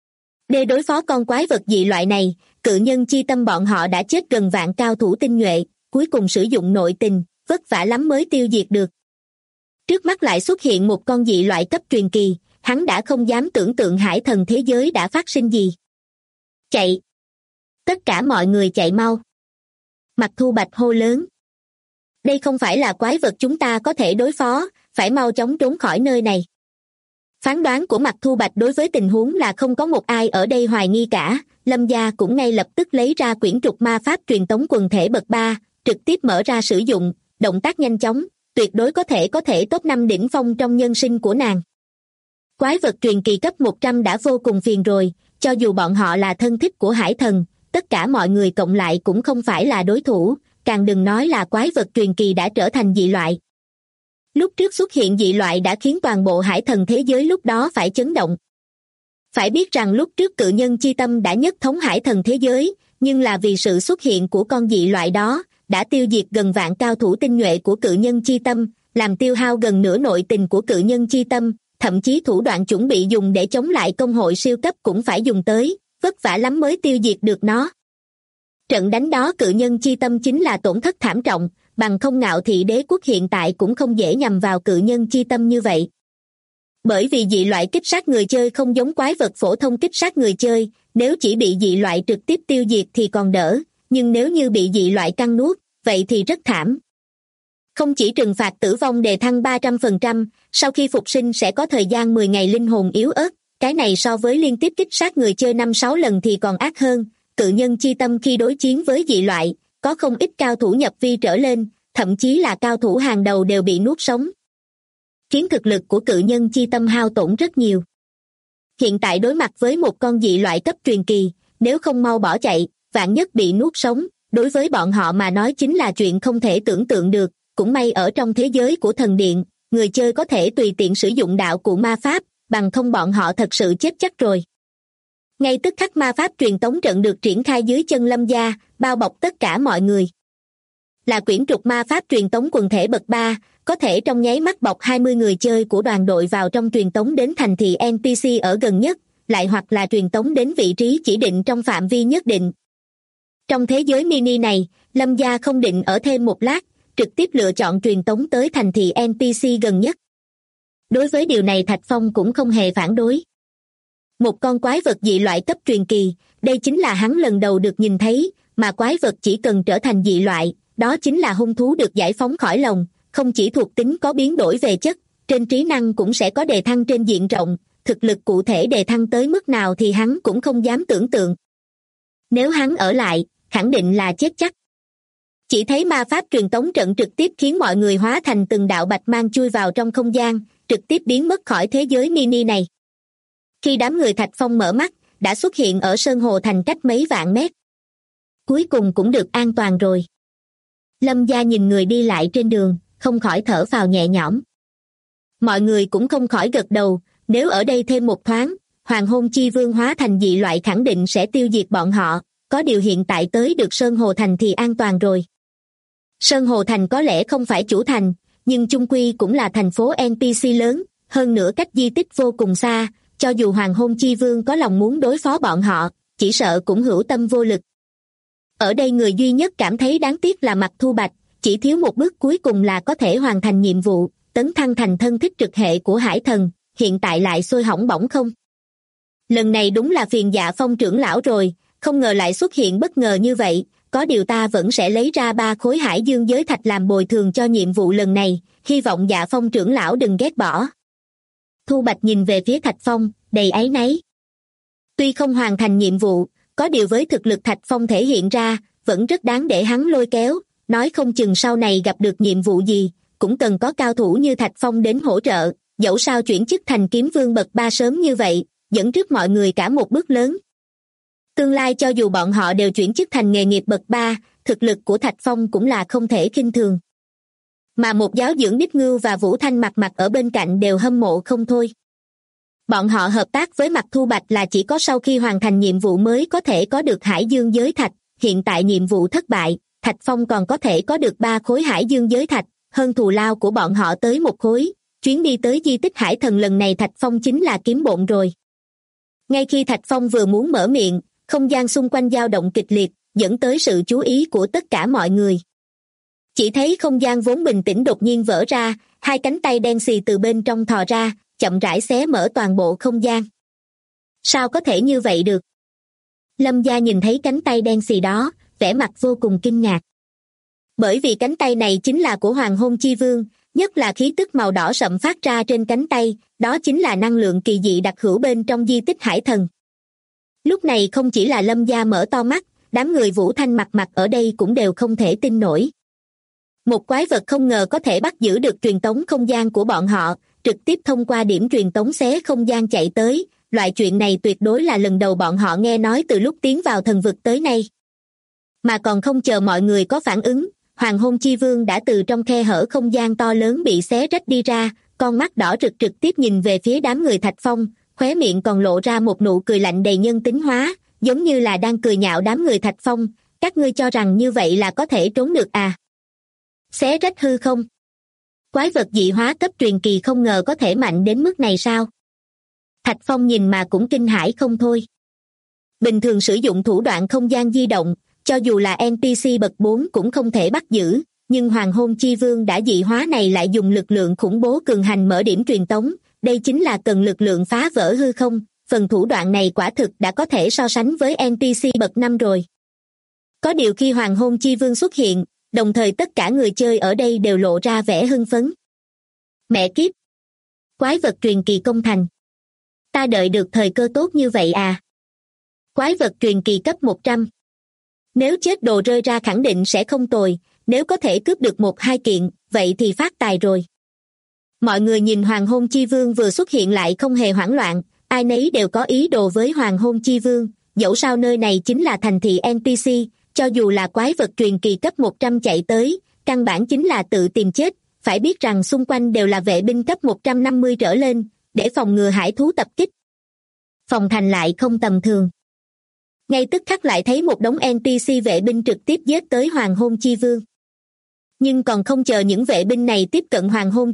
Để đối phó con quái vật dị loại này, cự nhân chi tâm bọn họ đã chết gần vạn cao thủ tinh nhuệ, cuối cùng sử dụng nội tình, vất vả lắm mới tiêu diệt được. Trước mắt lại xuất hiện một con dị loại cấp truyền kỳ, hắn đã không dám tưởng tượng hải thần thế giới đã phát sinh gì. Chạy! Tất cả mọi người chạy mau! Mặc Thu Bạch hô lớn. Đây không phải là quái vật chúng ta có thể đối phó, phải mau chóng trốn khỏi nơi này. Phán đoán của Mặc Thu Bạch đối với tình huống là không có một ai ở đây hoài nghi cả, Lâm Gia cũng ngay lập tức lấy ra quyển trục ma pháp truyền tống quần thể bậc 3, trực tiếp mở ra sử dụng, động tác nhanh chóng, tuyệt đối có thể top 5 đỉnh phong trong nhân sinh của nàng. Quái vật truyền kỳ cấp 100 đã vô cùng phiền rồi, cho dù bọn họ là thân thích của hải thần, tất cả mọi người cộng lại cũng không phải là đối thủ, càng đừng nói là quái vật truyền kỳ đã trở thành dị loại. Lúc trước xuất hiện dị loại đã khiến toàn bộ hải thần thế giới lúc đó phải chấn động. Phải biết rằng lúc trước cự nhân chi tâm đã nhất thống hải thần thế giới, nhưng là vì sự xuất hiện của con dị loại đó, đã tiêu diệt gần vạn cao thủ tinh nhuệ của cự nhân chi tâm, làm tiêu hao gần nửa nội tình của cự nhân chi tâm, thậm chí thủ đoạn chuẩn bị dùng để chống lại công hội siêu cấp cũng phải dùng tới, vất vả lắm mới tiêu diệt được nó. Trận đánh đó cự nhân chi tâm chính là tổn thất thảm trọng, bằng không Ngạo Thị Đế quốc hiện tại cũng không dễ nhằm vào cự nhân chi tâm như vậy. Bởi vì dị loại kích sát người chơi không giống quái vật phổ thông kích sát người chơi, nếu chỉ bị dị loại trực tiếp tiêu diệt thì còn đỡ, nhưng nếu như bị dị loại cắn nuốt, vậy thì rất thảm. Không chỉ trừng phạt tử vong đề thăng 300%, sau khi phục sinh sẽ có thời gian 10 ngày linh hồn yếu ớt, cái này so với liên tiếp kích sát người chơi 5-6 lần thì còn ác hơn. Cự nhân chi tâm khi đối chiến với dị loại, có không ít cao thủ nhập vi trở lên, thậm chí là cao thủ hàng đầu đều bị nuốt sống. khiến thực lực của cự nhân chi tâm hao tổn rất nhiều. Hiện tại đối mặt với một con dị loại cấp truyền kỳ, nếu không mau bỏ chạy, vạn nhất bị nuốt sống, đối với bọn họ mà nói chính là chuyện không thể tưởng tượng được. Cũng may ở trong thế giới của thần điện, người chơi có thể tùy tiện sử dụng đạo cụ ma pháp, bằng không bọn họ thật sự chết chắc rồi. Ngay tức khắc ma pháp truyền tống trận được triển khai dưới chân Lâm Gia, bao bọc tất cả mọi người. Là quyển trục ma pháp truyền tống quần thể bậc 3, có thể trong nháy mắt bọc 20 người chơi của đoàn đội vào trong truyền tống đến thành thị NPC ở gần nhất, lại hoặc là truyền tống đến vị trí chỉ định trong phạm vi nhất định. Trong thế giới mini này, Lâm Gia không định ở thêm một lát, trực tiếp lựa chọn truyền tống tới thành thị NPC gần nhất. Đối với điều này Thạch Phong cũng không hề phản đối. Một con quái vật dị loại cấp truyền kỳ, đây chính là hắn lần đầu được nhìn thấy, mà quái vật chỉ cần trở thành dị loại, đó chính là hung thú được giải phóng khỏi lồng, không chỉ thuộc tính có biến đổi về chất, trên trí năng cũng sẽ có đề thăng trên diện rộng, thực lực cụ thể đề thăng tới mức nào thì hắn cũng không dám tưởng tượng. Nếu hắn ở lại, khẳng định là chết chắc. Chỉ thấy ma pháp truyền tống trận trực tiếp khiến mọi người hóa thành từng đạo bạch mang chui vào trong không gian, trực tiếp biến mất khỏi thế giới mini này. Khi đám người Thạch Phong mở mắt, đã xuất hiện ở Sơn Hồ Thành cách mấy vạn mét. Cuối cùng cũng được an toàn rồi. Lâm Gia nhìn người đi lại trên đường, không khỏi thở phào nhẹ nhõm. Mọi người cũng không khỏi gật đầu, nếu ở đây thêm một thoáng, Hoàng Hôn Chi Vương hóa thành dị loại khẳng định sẽ tiêu diệt bọn họ, có điều hiện tại tới được Sơn Hồ Thành thì an toàn rồi. Sơn Hồ Thành có lẽ không phải chủ thành, nhưng chung quy cũng là thành phố NPC lớn, hơn nữa cách di tích vô cùng xa, cho dù Hoàng Hôn Chi Vương có lòng muốn đối phó bọn họ, chỉ sợ cũng hữu tâm vô lực. Ở đây người duy nhất cảm thấy đáng tiếc là Mạc Thu Bạch, chỉ thiếu một bước cuối cùng là có thể hoàn thành nhiệm vụ, tấn thăng thành thân thích trực hệ của Hải Thần, hiện tại lại xôi hỏng bỏng không. Lần này đúng là phiền Dạ Phong trưởng lão rồi, không ngờ lại xuất hiện bất ngờ như vậy, có điều ta vẫn sẽ lấy ra 3 khối hải dương giới thạch làm bồi thường cho nhiệm vụ lần này, hy vọng Dạ Phong trưởng lão đừng ghét bỏ. Thu Bạch nhìn về phía Thạch Phong, đầy áy náy. Tuy không hoàn thành nhiệm vụ, có điều với thực lực Thạch Phong thể hiện ra, vẫn rất đáng để hắn lôi kéo, nói không chừng sau này gặp được nhiệm vụ gì, cũng cần có cao thủ như Thạch Phong đến hỗ trợ, dẫu sao chuyển chức thành kiếm vương bậc 3 sớm như vậy, dẫn trước mọi người cả một bước lớn. Tương lai cho dù bọn họ đều chuyển chức thành nghề nghiệp bậc 3, thực lực của Thạch Phong cũng là không thể khinh thường. Mà một giáo dưỡng Đích Ngưu và Vũ Thanh mặt ở bên cạnh đều hâm mộ không thôi. Bọn họ hợp tác với Mạc Thu Bạch là chỉ có sau khi hoàn thành nhiệm vụ mới có thể có được hải dương giới thạch, hiện tại nhiệm vụ thất bại, Thạch Phong còn có thể có được 3 khối hải dương giới thạch, hơn thù lao của bọn họ tới 1 khối, chuyến đi tới di tích Hải Thần lần này Thạch Phong chính là kiếm bộn rồi. Ngay khi Thạch Phong vừa muốn mở miệng, không gian xung quanh dao động kịch liệt, dẫn tới sự chú ý của tất cả mọi người. Chỉ thấy không gian vốn bình tĩnh đột nhiên vỡ ra, 2 cánh tay đen xì từ bên trong thò ra, chậm rãi xé mở toàn bộ không gian. Sao có thể như vậy được? Lâm Gia nhìn thấy cánh tay đen xì đó, vẻ mặt vô cùng kinh ngạc. Bởi vì cánh tay này chính là của Hoàng Hôn Chi Vương, nhất là khí tức màu đỏ sậm phát ra trên cánh tay, đó chính là năng lượng kỳ dị đặc hữu bên trong di tích Hải Thần. Lúc này không chỉ là Lâm Gia mở to mắt, đám người Vũ Thanh mặt ở đây cũng đều không thể tin nổi. Một quái vật không ngờ có thể bắt giữ được truyền tống không gian của bọn họ, trực tiếp thông qua điểm truyền tống xé không gian chạy tới, loại chuyện này tuyệt đối là lần đầu bọn họ nghe nói từ lúc tiến vào thần vực tới nay. Mà còn không chờ mọi người có phản ứng, Hoàng Hôn Chi Vương đã từ trong khe hở không gian to lớn bị xé rách đi ra, con mắt đỏ rực trực tiếp nhìn về phía đám người Thạch Phong, khóe miệng còn lộ ra một nụ cười lạnh đầy nhân tính hóa, giống như là đang cười nhạo đám người Thạch Phong, các ngươi cho rằng như vậy là có thể trốn được à? Xé rách hư không? Quái vật dị hóa cấp truyền kỳ không ngờ có thể mạnh đến mức này sao? Thạch Phong nhìn mà cũng kinh hãi không thôi. Bình thường sử dụng thủ đoạn không gian di động, cho dù là NPC bậc 4 cũng không thể bắt giữ, nhưng Hoàng Hôn Chi Vương đã dị hóa này lại dùng lực lượng khủng bố cường hành mở điểm truyền tống, đây chính là cần lực lượng phá vỡ hư không, phần thủ đoạn này quả thực đã có thể so sánh với NPC bậc 5 rồi. Có điều khi Hoàng Hôn Chi Vương xuất hiện, đồng thời tất cả người chơi ở đây đều lộ ra vẻ hưng phấn. Mẹ kiếp! Quái vật truyền kỳ công thành. Ta đợi được thời cơ tốt như vậy à? Quái vật truyền kỳ cấp 100. Nếu chết đồ rơi ra khẳng định sẽ không tồi, nếu có thể cướp được 1-2 kiện, vậy thì phát tài rồi. Mọi người nhìn Hoàng Hôn Chi Vương vừa xuất hiện lại không hề hoảng loạn, ai nấy đều có ý đồ với Hoàng Hôn Chi Vương, dẫu sao nơi này chính là thành thị NPC, cho dù là quái vật truyền kỳ cấp 100 chạy tới, căn bản chính là tự tìm chết, phải biết rằng xung quanh đều là vệ binh cấp 150 trở lên, để phòng ngừa hải thú tập kích. Phòng thành lại không tầm thường. Ngay tức khắc lại thấy một đống NPC vệ binh trực tiếp giết tới Hoàng Hôn Chi Vương. Nhưng còn không chờ những vệ binh này tiếp cận Hoàng Hôn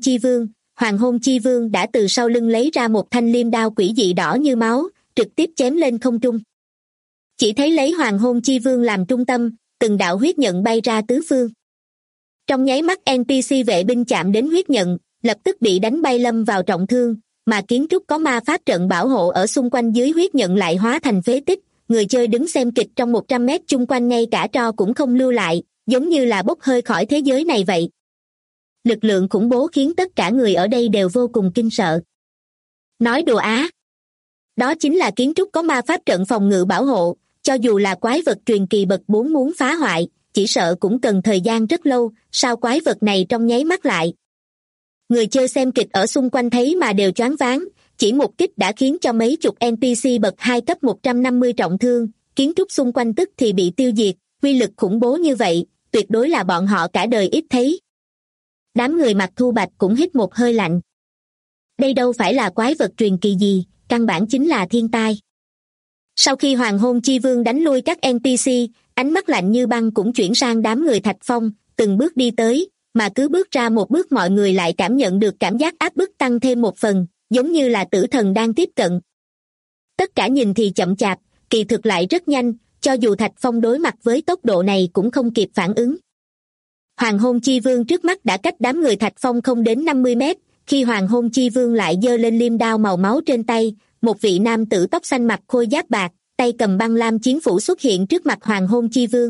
Chi Vương đã từ sau lưng lấy ra một thanh liêm đao quỷ dị đỏ như máu, trực tiếp chém lên không trung. Chỉ thấy lấy Hoàng Hôn Chi Vương làm trung tâm, từng đạo huyết nhận bay ra tứ phương. Trong nháy mắt NPC vệ binh chạm đến huyết nhận, lập tức bị đánh bay lâm vào trọng thương, mà kiến trúc có ma pháp trận bảo hộ ở xung quanh dưới huyết nhận lại hóa thành phế tích, người chơi đứng xem kịch trong 100 mét chung quanh ngay cả tro cũng không lưu lại, giống như là bốc hơi khỏi thế giới này vậy. Lực lượng khủng bố khiến tất cả người ở đây đều vô cùng kinh sợ. Nói đùa á. Đó chính là kiến trúc có ma pháp trận phòng ngự bảo hộ, cho dù là quái vật truyền kỳ bậc 4 muốn phá hoại, chỉ sợ cũng cần thời gian rất lâu, sao quái vật này trong nháy mắt lại. Người chơi xem kịch ở xung quanh thấy mà đều choáng váng, chỉ một kích đã khiến cho mấy chục NPC bậc 2 cấp 150 trọng thương, kiến trúc xung quanh tức thì bị tiêu diệt, uy lực khủng bố như vậy, tuyệt đối là bọn họ cả đời ít thấy. Đám người mặc thu bạch cũng hít một hơi lạnh. Đây đâu phải là quái vật truyền kỳ gì, căn bản chính là thiên tai. Sau khi Hoàng Hôn Chi Vương đánh lui các NPC, ánh mắt lạnh như băng cũng chuyển sang đám người Thạch Phong, từng bước đi tới, mà cứ bước ra một bước mọi người lại cảm nhận được cảm giác áp bức tăng thêm một phần, giống như là tử thần đang tiếp cận. Tất cả nhìn thì chậm chạp, kỳ thực lại rất nhanh, cho dù Thạch Phong đối mặt với tốc độ này cũng không kịp phản ứng. Hoàng Hôn Chi Vương trước mắt đã cách đám người Thạch Phong không đến 50 mét, khi Hoàng Hôn Chi Vương lại giơ lên liêm đao màu máu trên tay, một vị nam tử tóc xanh mặc khôi giáp bạc, tay cầm băng lam chiến phủ xuất hiện trước mặt Hoàng Hôn Chi Vương.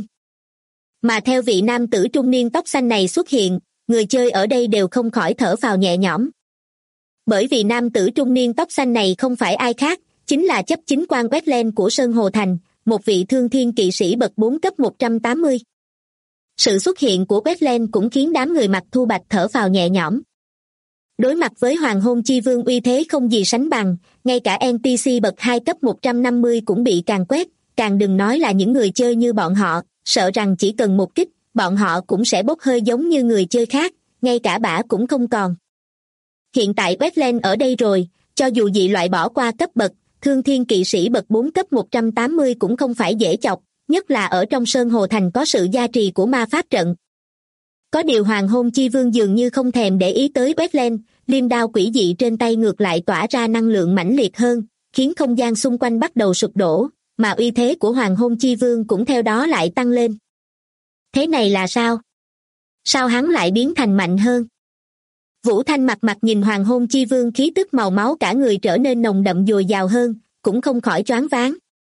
Mà theo vị nam tử trung niên tóc xanh này xuất hiện, người chơi ở đây đều không khỏi thở phào nhẹ nhõm. Bởi vì nam tử trung niên tóc xanh này không phải ai khác, chính là chấp chính quan Wetland của Sơn Hồ Thành, một vị thương thiên kỵ sĩ bậc 4 cấp 180. Sự xuất hiện của Wetland cũng khiến đám người mặc thu bạch thở phào nhẹ nhõm. Đối mặt với Hoàng Hôn Chi Vương uy thế không gì sánh bằng, ngay cả NPC bậc 2 cấp 150 cũng bị càn quét, càng đừng nói là những người chơi như bọn họ, sợ rằng chỉ cần một kích, bọn họ cũng sẽ bốc hơi giống như người chơi khác, ngay cả bả cũng không còn. Hiện tại Wetland ở đây rồi, cho dù dị loại bỏ qua cấp bậc, thương thiên kỵ sĩ bậc 4 cấp 180 cũng không phải dễ chọc, nhất là ở trong Sơn Hồ Thành có sự gia trì của ma pháp trận. Có điều Hoàng Hôn Chi Vương dường như không thèm để ý tới Wetland, liêm đao quỷ dị trên tay ngược lại tỏa ra năng lượng mãnh liệt hơn, khiến không gian xung quanh bắt đầu sụp đổ, mà uy thế của Hoàng Hôn Chi Vương cũng theo đó lại tăng lên. Thế này là sao? Sao hắn lại biến thành mạnh hơn? Vũ Thanh mặt nhìn Hoàng Hôn Chi Vương khí tức màu máu cả người trở nên nồng đậm dồi dào hơn, cũng không khỏi choáng váng.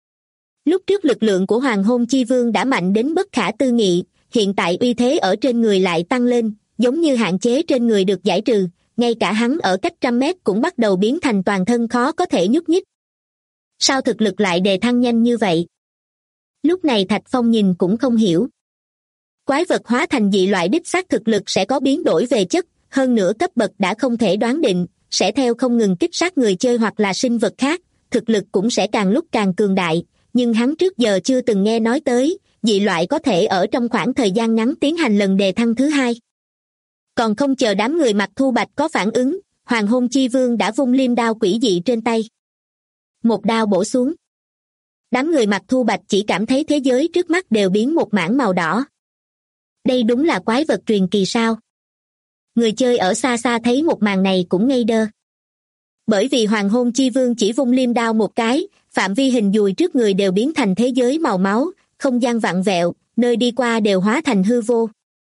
Lúc trước lực lượng của Hoàng Hôn Chi Vương đã mạnh đến bất khả tư nghị, hiện tại uy thế ở trên người lại tăng lên, giống như hạn chế trên người được giải trừ, ngay cả hắn ở cách 100 mét cũng bắt đầu biến thành toàn thân khó có thể nhúc nhích. Sao thực lực lại đề thăng nhanh như vậy? Lúc này Thạch Phong nhìn cũng không hiểu. Quái vật hóa thành dị loại đích xác thực lực sẽ có biến đổi về chất, hơn nữa cấp bậc đã không thể đoán định, sẽ theo không ngừng kích sát người chơi hoặc là sinh vật khác, thực lực cũng sẽ càng lúc càng cường đại, nhưng hắn trước giờ chưa từng nghe nói tới, dị loại có thể ở trong khoảng thời gian ngắn tiến hành lần đề thăng thứ hai. Còn không chờ đám người mặc thu bạch có phản ứng, Hoàng Hôn Chi Vương đã vung liêm đao quỷ dị trên tay. Một đao bổ xuống. Đám người mặc thu bạch chỉ cảm thấy thế giới trước mắt đều biến một mảng màu đỏ. Đây đúng là quái vật truyền kỳ sao? Người chơi ở xa xa thấy một màn này cũng ngây đơ. Bởi vì Hoàng Hôn Chi Vương chỉ vung liêm đao một cái, phạm vi hình dùi trước người đều biến thành thế giới màu máu, không gian vặn vẹo, nơi đi qua đều hóa thành hư vô.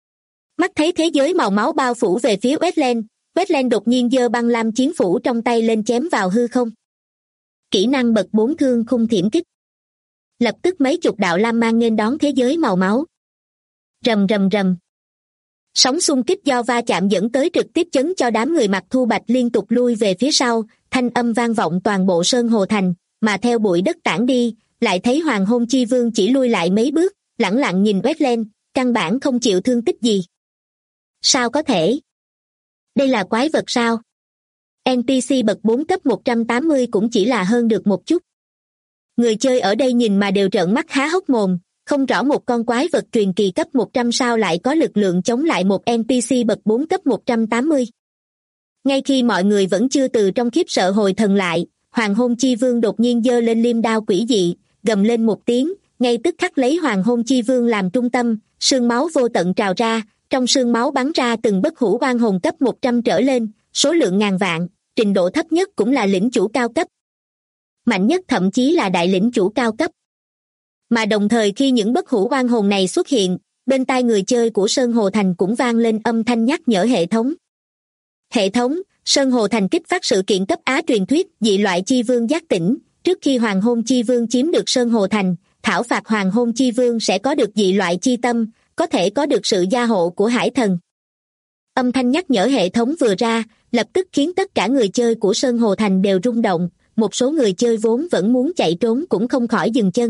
Mắt thấy thế giới màu máu bao phủ về phía Wetland đột nhiên giơ băng lam chiến phủ trong tay lên chém vào hư không. Kỹ năng bậc 4 thương khung thiểm kích. Lập tức mấy chục đạo lam mang nghênh đón thế giới màu máu. Rầm rầm rầm. Sóng xung kích do va chạm dẫn tới trực tiếp chấn cho đám người mặc thu bạch liên tục lui về phía sau, thanh âm vang vọng toàn bộ Sơn Hồ Thành, mà theo bụi đất tản đi, lại thấy Hoàng Hôn Chi Vương chỉ lui lại mấy bước, lẳng lặng nhìn Wetland, căn bản không chịu thương tích gì. Sao có thể? Đây là quái vật sao? NPC bậc 4 cấp 180 cũng chỉ là hơn được một chút. Người chơi ở đây nhìn mà đều trợn mắt há hốc mồm, không rõ một con quái vật truyền kỳ cấp 100 sao lại có lực lượng chống lại một NPC bậc 4 cấp 180. Ngay khi mọi người vẫn chưa từ trong khiếp sợ hồi thần lại, Hoàng Hôn Chi Vương đột nhiên giơ lên liêm đao quỷ dị, gầm lên một tiếng, ngay tức khắc lấy Hoàng Hôn Chi Vương làm trung tâm, sương máu vô tận trào ra, trong sương máu bắn ra từng bất hủ oan hồn cấp 100 trở lên, số lượng ngàn vạn, trình độ thấp nhất cũng là lĩnh chủ cao cấp. Mạnh nhất thậm chí là đại lĩnh chủ cao cấp. Mà đồng thời khi những bất hủ oan hồn này xuất hiện, bên tai người chơi của Sơn Hồ Thành cũng vang lên âm thanh nhắc nhở hệ thống. Hệ thống, Sơn Hồ Thành kích phát sự kiện cấp Á truyền thuyết dị loại chi vương giác tỉnh, trước khi Hoàng Hôn Chi Vương chiếm được Sơn Hồ Thành, thảo phạt Hoàng Hôn Chi Vương sẽ có được dị loại chi tâm, có thể có được sự gia hộ của Hải Thần. Âm thanh nhắc nhở hệ thống vừa ra, lập tức khiến tất cả người chơi của Sơn Hồ Thành đều rung động, một số người chơi vốn vẫn muốn chạy trốn cũng không khỏi dừng chân.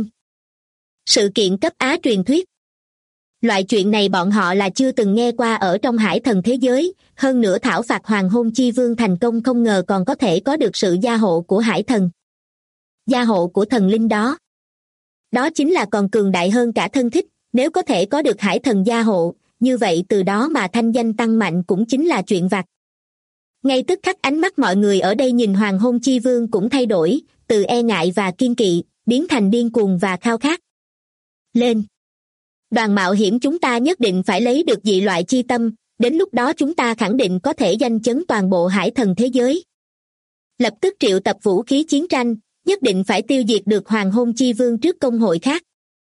Sự kiện cấp Á truyền thuyết. Loại chuyện này bọn họ là chưa từng nghe qua ở trong Hải Thần thế giới, hơn nữa thảo phạt Hoàng Hôn Chi Vương thành công không ngờ còn có thể có được sự gia hộ của Hải Thần. Gia hộ của thần linh đó. Đó chính là còn cường đại hơn cả thân thích, nếu có thể có được Hải Thần gia hộ, như vậy từ đó mà thanh danh tăng mạnh cũng chính là chuyện vặt. Ngay tức khắc ánh mắt mọi người ở đây nhìn Hoàng Hôn Chi Vương cũng thay đổi, từ e ngại và kiên kỵ, biến thành điên cuồng và khao khát. Lên! Đoàn mạo hiểm chúng ta nhất định phải lấy được dị loại chi tâm, đến lúc đó chúng ta khẳng định có thể danh chấn toàn bộ Hải Thần thế giới. Lập tức triệu tập vũ khí chiến tranh, nhất định phải tiêu diệt được Hoàng Hôn Chi Vương trước công hội khác.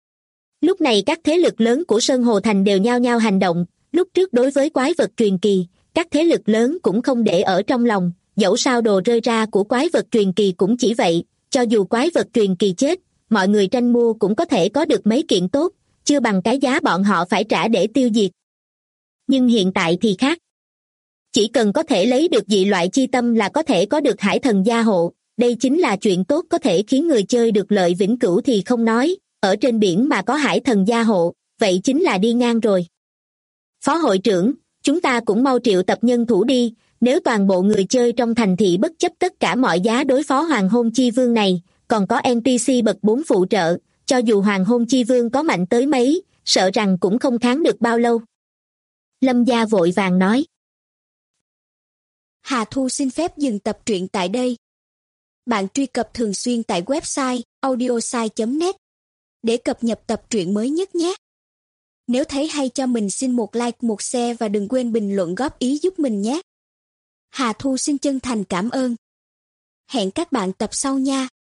Lúc này các thế lực lớn của Sơn Hồ Thành đều nhao nhao hành động, lúc trước đối với quái vật truyền kỳ, các thế lực lớn cũng không để ở trong lòng, dẫu sao đồ rơi ra của quái vật truyền kỳ cũng chỉ vậy, cho dù quái vật truyền kỳ chết, mọi người tranh mua cũng có thể có được mấy kiện tốt, chưa bằng cái giá bọn họ phải trả để tiêu diệt. Nhưng hiện tại thì khác. Chỉ cần có thể lấy được dị loại chi tâm là có thể có được Hải Thần gia hộ, đây chính là chuyện tốt có thể khiến người chơi được lợi vĩnh cửu thì không nói, ở trên biển mà có Hải Thần gia hộ, vậy chính là đi ngang rồi. Phó hội trưởng, chúng ta cũng mau triệu tập nhân thủ đi, nếu toàn bộ người chơi trong thành thị bất chấp tất cả mọi giá đối phó Hoàng Hôn Chi Vương này, còn có NPC bậc 4 phụ trợ, cho dù Hoàng Hôn Chi Vương có mạnh tới mấy, sợ rằng cũng không kháng được bao lâu. Lâm Gia vội vàng nói.
Hà Thu xin phép dừng tập truyện tại đây. Bạn truy cập thường xuyên tại website audiosai.net để cập nhật tập truyện mới nhất nhé. Nếu thấy hay cho mình xin một like, một share và đừng quên bình luận góp ý giúp mình nhé. Hà Thu xin chân thành cảm ơn. Hẹn các bạn tập sau nha.